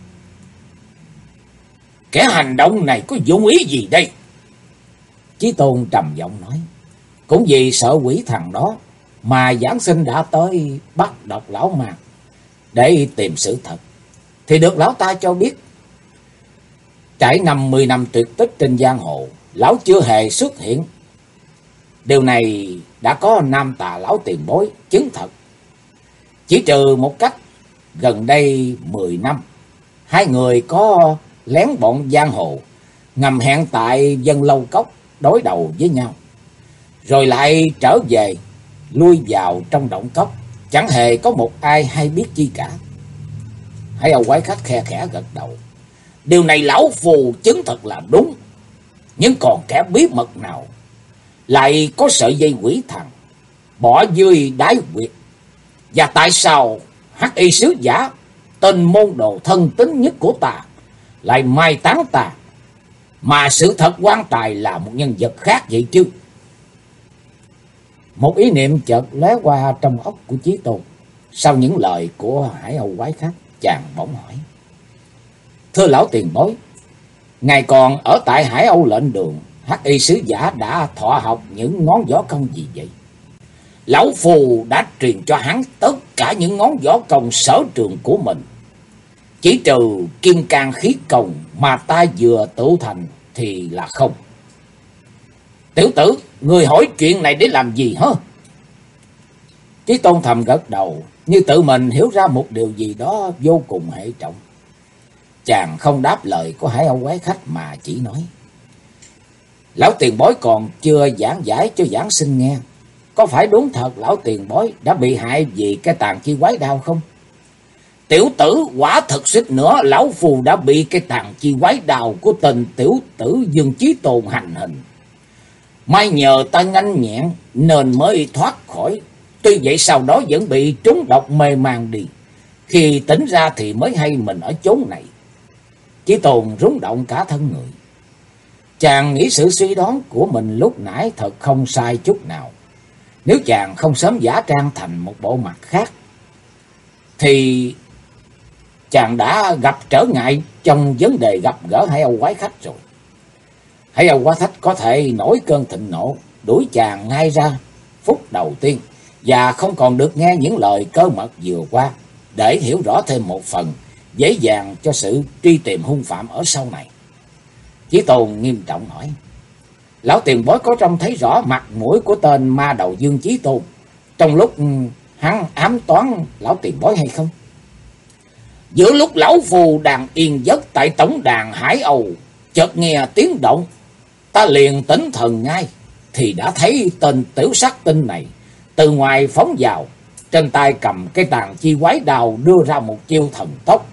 Kẻ hành động này có dụng ý gì đây? Chí Tôn trầm giọng nói. Cũng vì sợ quỷ thần đó mà Giáng Sinh đã tới Bắc Độc lão mà để tìm sự thật. Thì được lão ta cho biết, trải 50 năm tuyệt tích trên giang hồ, lão chưa hề xuất hiện. Điều này đã có Nam Tà lão tiền bối chứng thật. Chỉ trừ một cách gần đây 10 năm, hai người có lén bọn giang hồ ngầm hẹn tại Vân Lâu Cốc đối đầu với nhau, rồi lại trở về lui vào trong động cốc, chẳng hề có một ai hay biết chi cả. Hải Âu quái khách khe khẽ gật đầu. Điều này lão phù chứng thật là đúng, nhưng còn kẻ bí mật nào lại có sợi dây quỷ thần bỏ dưới đáy quyệt? Và tại sao Hắc Y sứ giả, tên môn đồ thân tín nhất của ta, lại mai táng ta, mà sự thật quan tài là một nhân vật khác vậy chứ? Một ý niệm chợt lóe qua trong óc của Chí Tôn. Sau những lời của Hải Âu quái khách, chàng bỗng hỏi. Thưa lão tiền bối, ngài còn ở tại Hải Âu lệnh đường Hắc y sứ giả đã thọ học những ngón võ công gì vậy? Lão phù đã truyền cho hắn tất cả những ngón võ công sở trường của mình. Chỉ trừ kim cang khí công mà ta vừa tự thành thì là không. Tiểu tử, người hỏi chuyện này để làm gì hả? Chí Tôn thầm gật đầu, như tự mình hiểu ra một điều gì đó vô cùng hệ trọng. Chàng không đáp lời của Hải Âu quái khách mà chỉ nói: Lão tiền bối còn chưa giảng giải cho giảng sinh nghe. Có phải đúng thật lão tiền bối đã bị hại vì cái tàn chi quái đao không? Tiểu tử, quả thật suýt nữa lão phù đã bị cái tàn chi quái đao của tên tiểu tử Dương Chí Tôn hành hình. May nhờ ta nhanh nhẹn nên mới thoát khỏi. Tuy vậy sau đó vẫn bị trúng độc mê man đi. Khi tỉnh ra thì mới hay mình ở chốn này. Chí Tôn rúng động cả thân người. Chàng nghĩ sự suy đoán của mình lúc nãy thật không sai chút nào. Nếu chàng không sớm giả trang thành một bộ mặt khác thì chàng đã gặp trở ngại trong vấn đề gặp gỡ Hải Âu quái khách rồi. Hải Âu quái khách có thể nổi cơn thịnh nộ, đuổi chàng ngay ra phút đầu tiên, và không còn được nghe những lời cơ mật vừa qua. Để hiểu rõ thêm một phần, dễ dàng cho sự truy tìm hung phạm ở sau này. Chí Tôn nghiêm trọng hỏi: Lão tiền bối có trông thấy rõ mặt mũi của tên ma đầu Dương Chí Tôn trong lúc hắn ám toán lão tiền bối hay không? Giữa lúc lão phù đang yên giấc tại tổng đàn Hải Âu, chợt nghe tiếng động, ta liền tỉnh thần ngay, thì đã thấy tên tiểu sát tinh này từ ngoài phóng vào, trên tay cầm cái tàn chi quái đao đưa ra một chiêu thần tốc.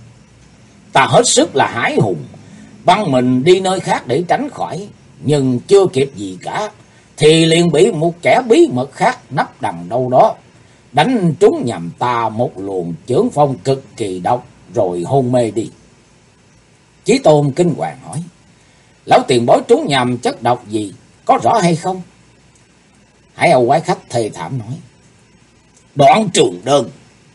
Ta hết sức là hãi hùng, băng mình đi nơi khác để tránh khỏi, nhưng chưa kịp gì cả thì liền bị một kẻ bí mật khác nấp đằng đâu đó đánh trúng nhằm ta một luồng chưởng phong cực kỳ độc, rồi hôn mê đi. Chí Tôn kinh hoàng hỏi: Lão tiền bối trúng nhầm chất độc gì, có rõ hay không? Hải Âu quái khách thê thảm nói: Đoạn trường đơn.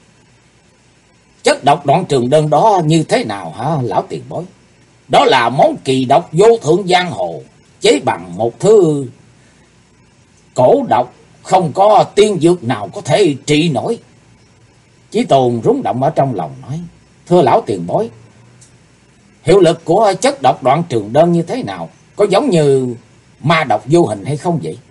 Chất độc đoạn trường đơn đó như thế nào hả lão tiền bối? Đó là món kỳ độc vô thượng giang hồ, chế bằng một thứ cổ độc không có tiên dược nào có thể trị nổi. Chí Tôn rúng động ở trong lòng nói: Thưa lão tiền bối, hiệu lực của chất độc đoạn trường đơn như thế nào? Có giống như ma độc vô hình hay không vậy?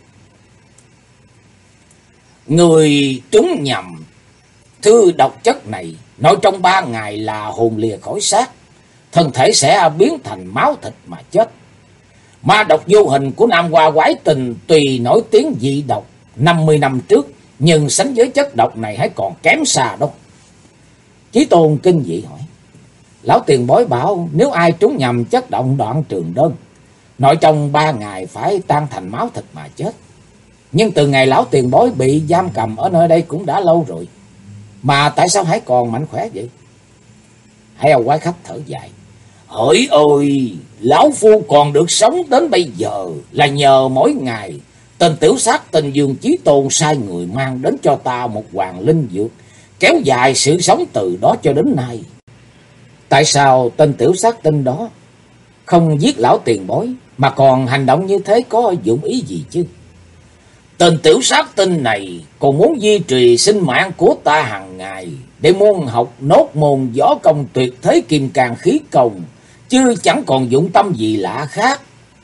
Người trúng nhầm thứ độc chất này, nói trong 3 ngày là hồn lìa khỏi xác, thân thể sẽ biến thành máu thịt mà chết. Ma độc vô hình của Nam Hoa quái tình tùy nổi tiếng dị độc 50 năm trước, nhưng sánh với chất độc này hãy còn kém xa đâu. Chí Tôn kinh dị hỏi: Lão tiền bối bảo nếu ai trúng nhầm chất độc đoạn trường đơn, nội trong 3 ngày phải tan thành máu thịt mà chết. Nhưng từ ngày lão tiền bối bị giam cầm ở nơi đây cũng đã lâu rồi, mà tại sao hãy còn mạnh khỏe vậy? Hải Âu quái khách thở dài: Hỡi ôi, lão phu còn được sống đến bây giờ là nhờ mỗi ngày tên tiểu sát tên Dương Chí Tôn sai người mang đến cho ta một hoàng linh dược, kéo dài sự sống từ đó cho đến nay. Tại sao tên tiểu sát tinh đó không giết lão tiền bối mà còn hành động như thế, có dụng ý gì chứ? Tên tiểu sát tinh này còn muốn duy trì sinh mạng của ta hàng ngày để môn học nốt môn võ công tuyệt thế kim cang khí công, chứ chẳng còn dụng tâm gì lạ khác.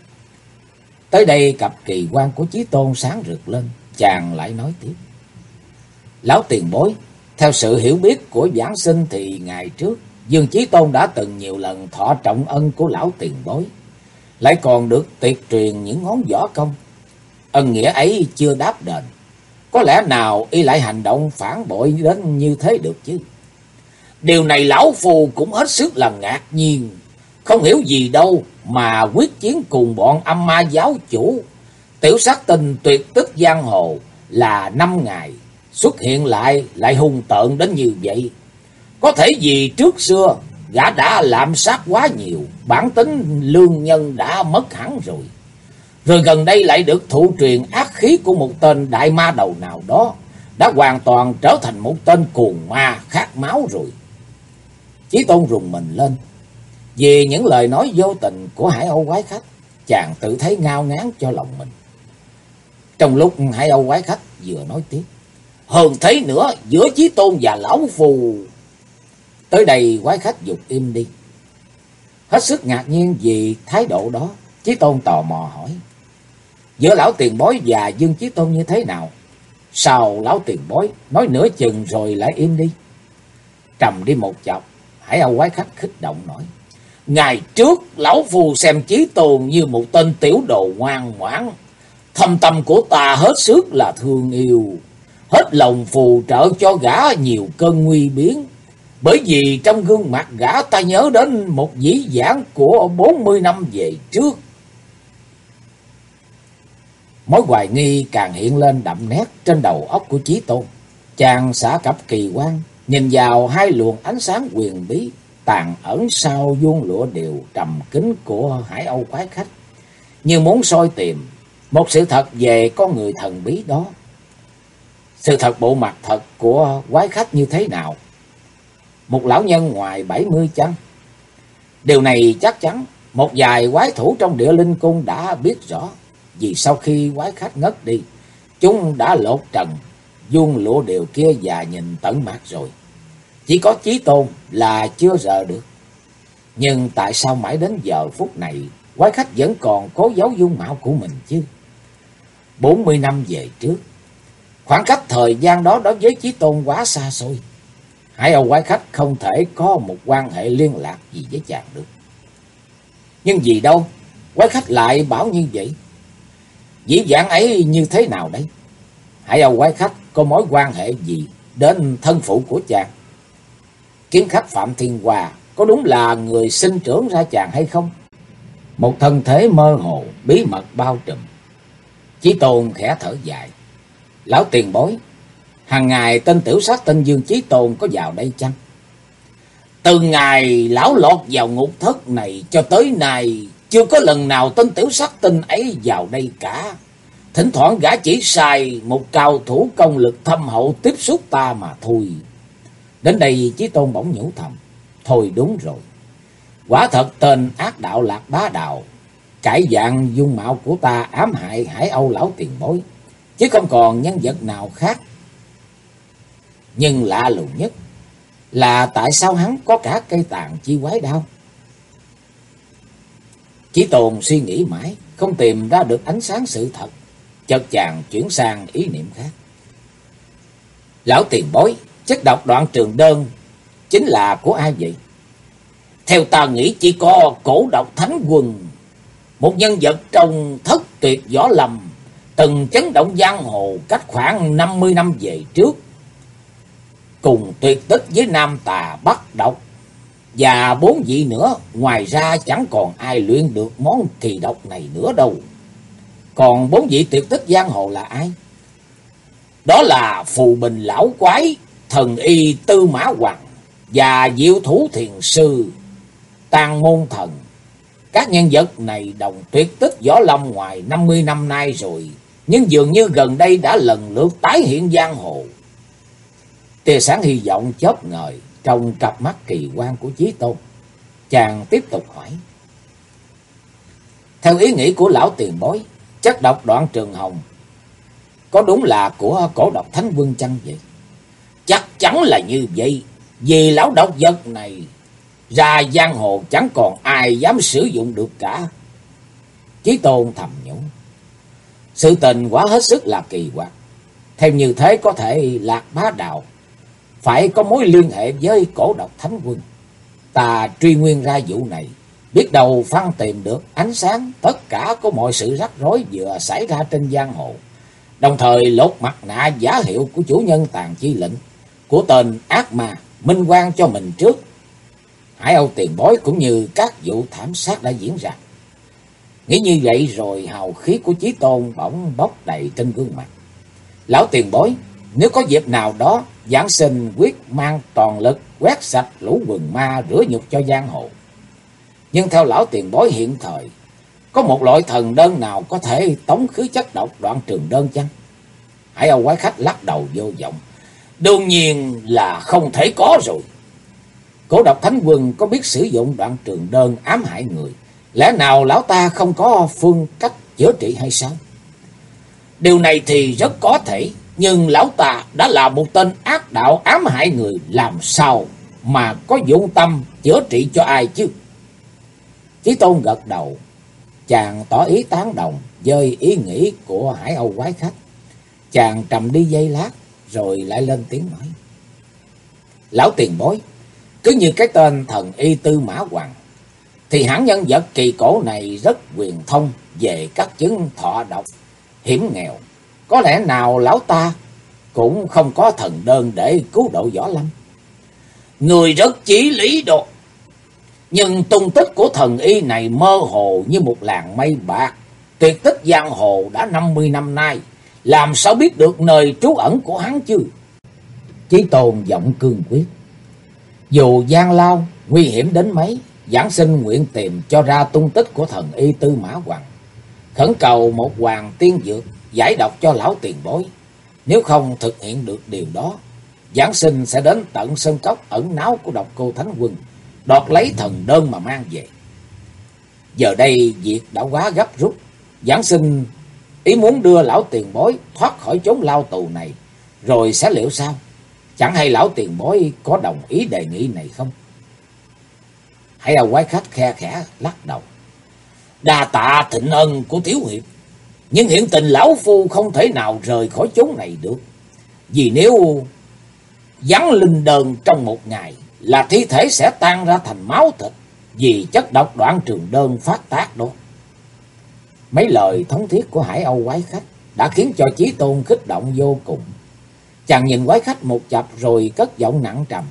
Tới đây cặp kỳ quan của Chí Tôn sáng rực lên, chàng lại nói tiếp: Lão tiền bối, theo sự hiểu biết của giảng sinh thì ngày trước Dương Chí Tôn đã từng nhiều lần thọ trọng ân của lão tiền bối, lại còn được tuyệt truyền những ngón võ công. Ân nghĩa ấy chưa đáp đền, có lẽ nào y lại hành động phản bội đến như thế được chứ? Điều này lão phù cũng hết sức là ngạc nhiên, không hiểu gì đâu mà quyết chiến cùng bọn âm ma giáo chủ tiểu sát tinh tuyệt tích giang hồ là 5 ngày, xuất hiện lại hung tợn đến như vậy. Có thể vì trước xưa gã đã lạm sát quá nhiều, bản tính lương nhân đã mất hẳn rồi. Rồi gần đây lại được thụ truyền ác khí của một tên đại ma đầu nào đó, đã hoàn toàn trở thành một tên cuồng ma khát máu rồi. Chí Tôn rùng mình lên vì những lời nói vô tình của Hải Âu quái khách. chàng tự thấy ngao ngán cho lòng mình. Trong lúc Hải Âu quái khách vừa nói tiếp: hơn thế nữa, giữa Chí Tôn và lão phù. Tới đây quái khách giục im đi. Hết sức ngạc nhiên vì thái độ đó, Chí Tôn tò mò hỏi: giữa lão tiền bối và Dương Chí Tôn như thế nào? Sao lão tiền bối nói nửa chừng rồi lại im đi? Trầm đi một chập, Hải Âu quái khách khích động nói: ngày trước lão phù xem Chí Tôn như một tên tiểu đồ ngoan ngoãn, thâm tâm của ta hết sức là thương yêu, hết lòng phù trợ cho gã nhiều cơn nguy biến. Bởi vì trong gương mặt gã ta nhớ đến một dĩ vãng của 40 năm về trước. Mối hoài nghi càng hiện lên đậm nét trên đầu óc của Chí Tôn. Chàng xả cặp kỳ quan, nhìn vào hai luồng ánh sáng huyền bí tàn ẩn sau vuông lụa đều trầm kín của Hải Âu quái khách, như muốn soi tìm một sự thật về con người thần bí đó. Sự thật bộ mặt thật của quái khách như thế nào? Một lão nhân ngoài 70 chăng? Điều này chắc chắn một vài quái thủ trong Địa Linh Cung đã biết rõ, vì sau khi quái khách ngất đi, chúng đã lột trần vuông lụa đều kia và nhìn tận mắt rồi. Chỉ có Chí Tôn là chưa rờ được. Nhưng tại sao mãi đến giờ phút này quái khách vẫn còn cố giấu dung mạo của mình chứ? 40 năm về trước, khoảng cách thời gian đó đối với Chí Tôn quá xa xôi. Hải Âu quái khách không thể có một quan hệ liên lạc gì với chàng được. Nhưng vì đâu quái khách lại bảo như vậy? Dĩ vãng ấy như thế nào đấy? Hải Âu quái khách có mối quan hệ gì đến thân phụ của chàng? Kiếm khách Phạm Thiên Hòa có đúng là người sinh trưởng ra chàng hay không? Một thân thế mơ hồ, bí mật bao trùm. Chí Tôn khẽ thở dài: lão tiền bối, hàng ngày tên tiểu sát tinh Dương Chí Tôn có vào đây chăng? Từ ngày lão lọt vào ngục thất này cho tới nay, chưa có lần nào tên tiểu sát tinh ấy vào đây cả. Thỉnh thoảng gã chỉ sai một cao thủ công lực thâm hậu tiếp xúc ta mà thôi. Đến đây Chí Tôn bỗng nhủ thầm: thôi đúng rồi, quả thật tên ác đạo Lạc Bá Đạo cải dạng dung mạo của ta ám hại Hải Âu lão tiền bối, chứ không còn nhân vật nào khác. Nhưng lạ lùng nhất là tại sao hắn có cả cây tàn chi quái đao? Chí Tôn suy nghĩ mãi không tìm ra được ánh sáng sự thật, chợt chàng chuyển sang ý niệm khác. Lão tiền bối, chất độc Đoạn Trường Đơn chính là của ai vậy? Theo ta nghĩ chỉ có Cổ Độc Thánh Quân, một nhân vật trong thất tuyệt võ lâm, từng chấn động giang hồ cách khoảng 50 năm về trước, cùng tuyệt tích với Nam Tà Bắc Độc và 4 vị nữa. Ngoài ra chẳng còn ai luyện được món kỳ độc này nữa đâu. Còn 4 vị tuyệt tích giang hồ là ai? Đó là Phù Bình Lão Quái, Thần Y Tư Mã Hoàng và Diệu Thủ Thiền Sư Tàn Môn Thần. Các nhân vật này đồng tuyệt tích võ lâm ngoài 50 năm nay rồi, nhưng dường như gần đây đã lần lượt tái hiện giang hồ. Tia sáng hy vọng chớp ngời trong cặp mắt kỳ quan của Chí Tôn. Chàng tiếp tục hỏi: theo ý nghĩ của lão tiền bối, chất độc Đoạn Trường Hồng có đúng là của Cổ Độc Thánh Quân chăng vậy? Chắc chắn là như vậy, vì lão độc vật này ra giang hồ chẳng còn ai dám sử dụng được cả. Chí Tôn thầm nhủ: sự tình quả hết sức là kỳ quặc. Theo như thế có thể Lạc Bá Đạo phải có mối liên hệ với Cổ Độc Thánh Quân. Ta truy nguyên ra vụ này, biết đâu phăng tìm được ánh sáng tất cả của mọi sự rắc rối vừa xảy ra trên giang hồ, đồng thời lột mặt nạ giả hiệu của chủ nhân Tàn Chi Lệnh, của tên ác ma minh oan cho mình trước. Hải Âu tiền bối cũng như các vụ thảm sát đã diễn ra. Nghĩ như vậy rồi hào khí của Chí Tôn bỗng bốc đầy trên gương mặt. Lão tiền bối, nếu có dịp nào đó, giảng sinh quyết mang toàn lực quét sạch lũ quần ma, rửa nhục cho giang hồ. Nhưng theo lão tiền bối hiện thời, có một loại thần đơn nào có thể tống khứ chất độc Đoạn Trường Đơn chăng? Hải Âu quái khách lắc đầu vô vọng: đương nhiên là không thể có rồi. Cổ Độc Thánh Quân có biết sử dụng Đoạn Trường Đơn ám hại người, Lẽ nào lão ta không có phương cách chữa trị hay sao? Điều này thì rất có thể, nhưng lão ta đã là một tên ác đạo ám hại người, làm sao mà có dụng tâm chữa trị cho ai chứ? Chí Tôn gật đầu, chàng tỏ ý tán đồng với ý nghĩ của Hải Âu quái khách. Chàng trầm đi giây lát rồi lại lên tiếng nói: Lão tiền bối, cứ như cái tên thần y Tư Mã Hoàng thì hãng nhân vật kỳ cổ này rất huyền thông về các chứng thọ độc hiểm nghèo. Có lẽ nào lão ta cũng không có thần đơn để cứu độ Võ Lâm? Người rất chí lý đó, nhưng tung tích của thần y này mơ hồ như một làn mây bạc, tuyệt tích giang hồ đã 50 năm nay, làm sao biết được nơi trú ẩn của hắn chứ? Chí Tôn giọng cương quyết: Dù gian lao nguy hiểm đến mấy, giảng sinh nguyện tìm cho ra tung tích của thần y Tư Mã Hoàng, khẩn cầu một hoàng tiên dược giải độc cho lão tiền bối. Nếu không thực hiện được điều đó, giảng sinh sẽ đến tận sơn cốc ẩn náu của Độc Cô Thánh Quân, đoạt lấy thần đơn mà mang về. Giờ đây việc đã quá gấp rút, giảng sinh ý muốn đưa lão tiền bối thoát khỏi chốn lao tù này, rồi sẽ liệu sao? Chẳng hay lão tiền bối có đồng ý đề nghị này không? Hãy là quái khách khe khẽ lắc đầu: Đa tạ thịnh ân của thiếu hiệp, nhưng hiện tình lão phu không thể nào rời khỏi chốn này được. Vì nếu vắng linh đơn trong một ngày là thi thể sẽ tan ra thành máu thịt, vì chất độc đoạn trường đơn phát tác đó. Mấy lời thống thiết của Hải Âu quái khách đã khiến cho Chí Tôn kích động vô cùng. Chàng nhìn quái khách một chập rồi cất giọng nặng trầm: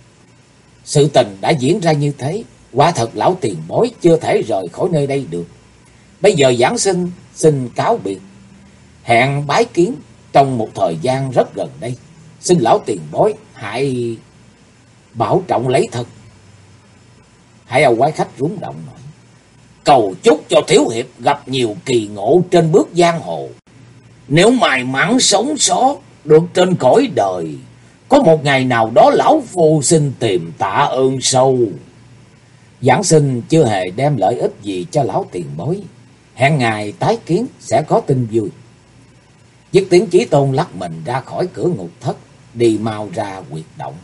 Sự tình đã diễn ra như thế, quả thật lão tiền bối chưa thể rời khỏi nơi đây được. Bây giờ giảng sinh xin cáo biệt, hẹn bái kiến trong một thời gian rất gần đây. Xin lão tiền bối hãy bảo trọng lấy thân. Hải Âu quái khách rúng động nói: Cầu chúc cho thiếu hiệp gặp nhiều kỳ ngộ trên bước giang hồ. Nếu may mắn sống sót được trên cõi đời, có một ngày nào đó lão phu xin tìm tạ ơn sâu. Giảng sinh chưa hề đem lợi ích gì cho lão tiền bối, hẹn ngày tái kiến sẽ có tin vui. Dứt tiếng, Chí Tôn lắc mình ra khỏi cửa ngục thất, đi mau ra huyệt động.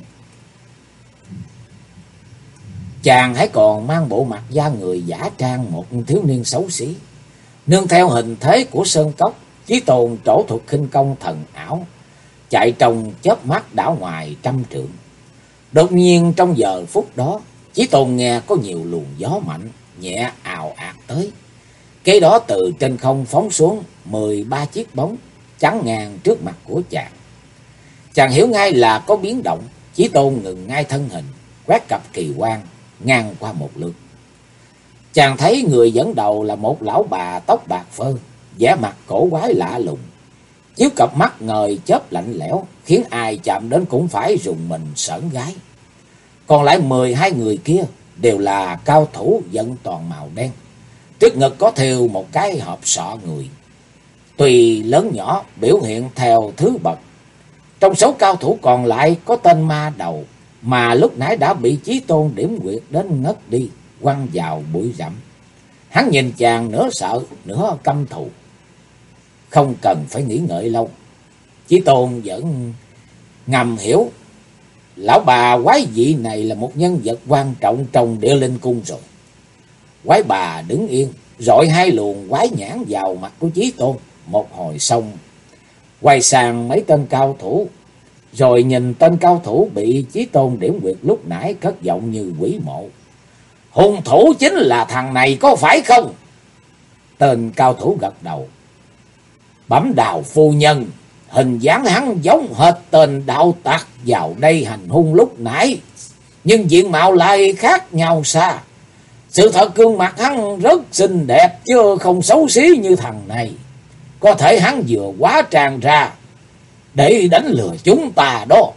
Chàng hãy còn mang bộ mặt da người giả trang một thiếu niên xấu xí. Nương theo hình thế của sơn cốc, Chí Tôn trổ thuật khinh công thần ảo, chạy trong chớp mắt đảo ngoài trăm trượng. Đột nhiên trong giờ phút đó, Chí Tôn nghe có nhiều luồng gió mạnh nhẹ ào ạt tới. Kế đó từ trên không phóng xuống 13 chiếc bóng chắn ngang trước mặt của chàng. Chàng hiểu ngay là có biến động. Chí Tôn ngừng ngay thân hình, quét cặp kỳ quan ngang qua một lượt. Chàng thấy người dẫn đầu là một lão bà tóc bạc phơ, vẻ mặt cổ quái lạ lùng, chiếu cặp mắt ngời chớp lạnh lẽo, khiến ai chạm đến cũng phải rùng mình sởn gáy. Còn lại 12 người kia đều là cao thủ vận toàn màu đen, trước ngực có thêu một cái hộp sọ người. Tùy lớn nhỏ biểu hiện theo thứ bậc. Trong số cao thủ còn lại có tên ma đầu mà lúc nãy đã bị Chí Tôn điểm huyệt đến ngất đi, quăng vào bụi rậm. Hắn nhìn chàng nửa sợ nửa căm thù. Không cần phải nghĩ ngợi lâu, Chí Tôn vẫn ngầm hiểu lão bà quái dị này là một nhân vật quan trọng trong Địa Linh Cung rồi. Quái bà đứng yên, rọi hai luồng quái nhãn vào mặt của Chí Tôn một hồi xong, quay sang mấy tên cao thủ, rồi nhìn tên cao thủ bị Chí Tôn điểm huyệt lúc nãy, cất giọng như quỷ mộ: Hung thủ chính là thằng này có phải không? Tên cao thủ gật đầu: Bẩm Đào phu nhân, hình dáng hắn giống hệt tên đạo tặc vào đây hành hung lúc nãy, nhưng diện mạo lại khác nhau xa. Sự thật gương mặt hắn rất xinh đẹp chứ không xấu xí như thằng này. Có thể hắn vừa quá tràn ra để đánh lừa chúng ta đó.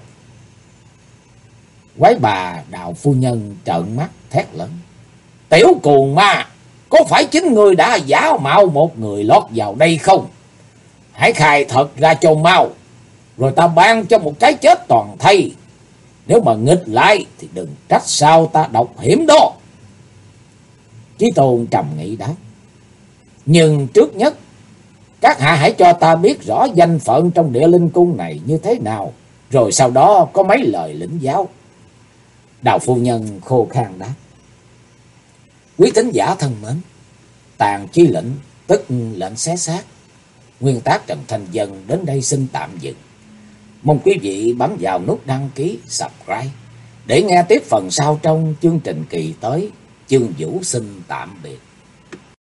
Quái bà Đào phu nhân trợn mắt thét lớn: Tiểu cuồng ma, có phải chính ngươi đã giả mạo một người lót vào đây không? Hãy khai thật ra cho mau, rồi ta ban cho một cái chết toàn thây. Nếu mà nghịch lại thì đừng trách sao ta độc hiểm đó. Chí Tôn trầm nghĩ đáp: nhưng trước nhất, các hạ hãy cho ta biết rõ danh phận trong Địa Linh Cung này như thế nào, rồi sau đó có mấy lời lĩnh giáo. Đào phu nhân khô khan đáp: quý thính giả thân mến, tàn chi lệnh tức lệnh xé xác, nguyên tác Trần Thanh Dân đến đây xin tạm dừng. Mong quý vị bấm vào nút đăng ký, subscribe để nghe tiếp phần sau trong chương trình kỳ tới. Chương Vũ xin tạm biệt.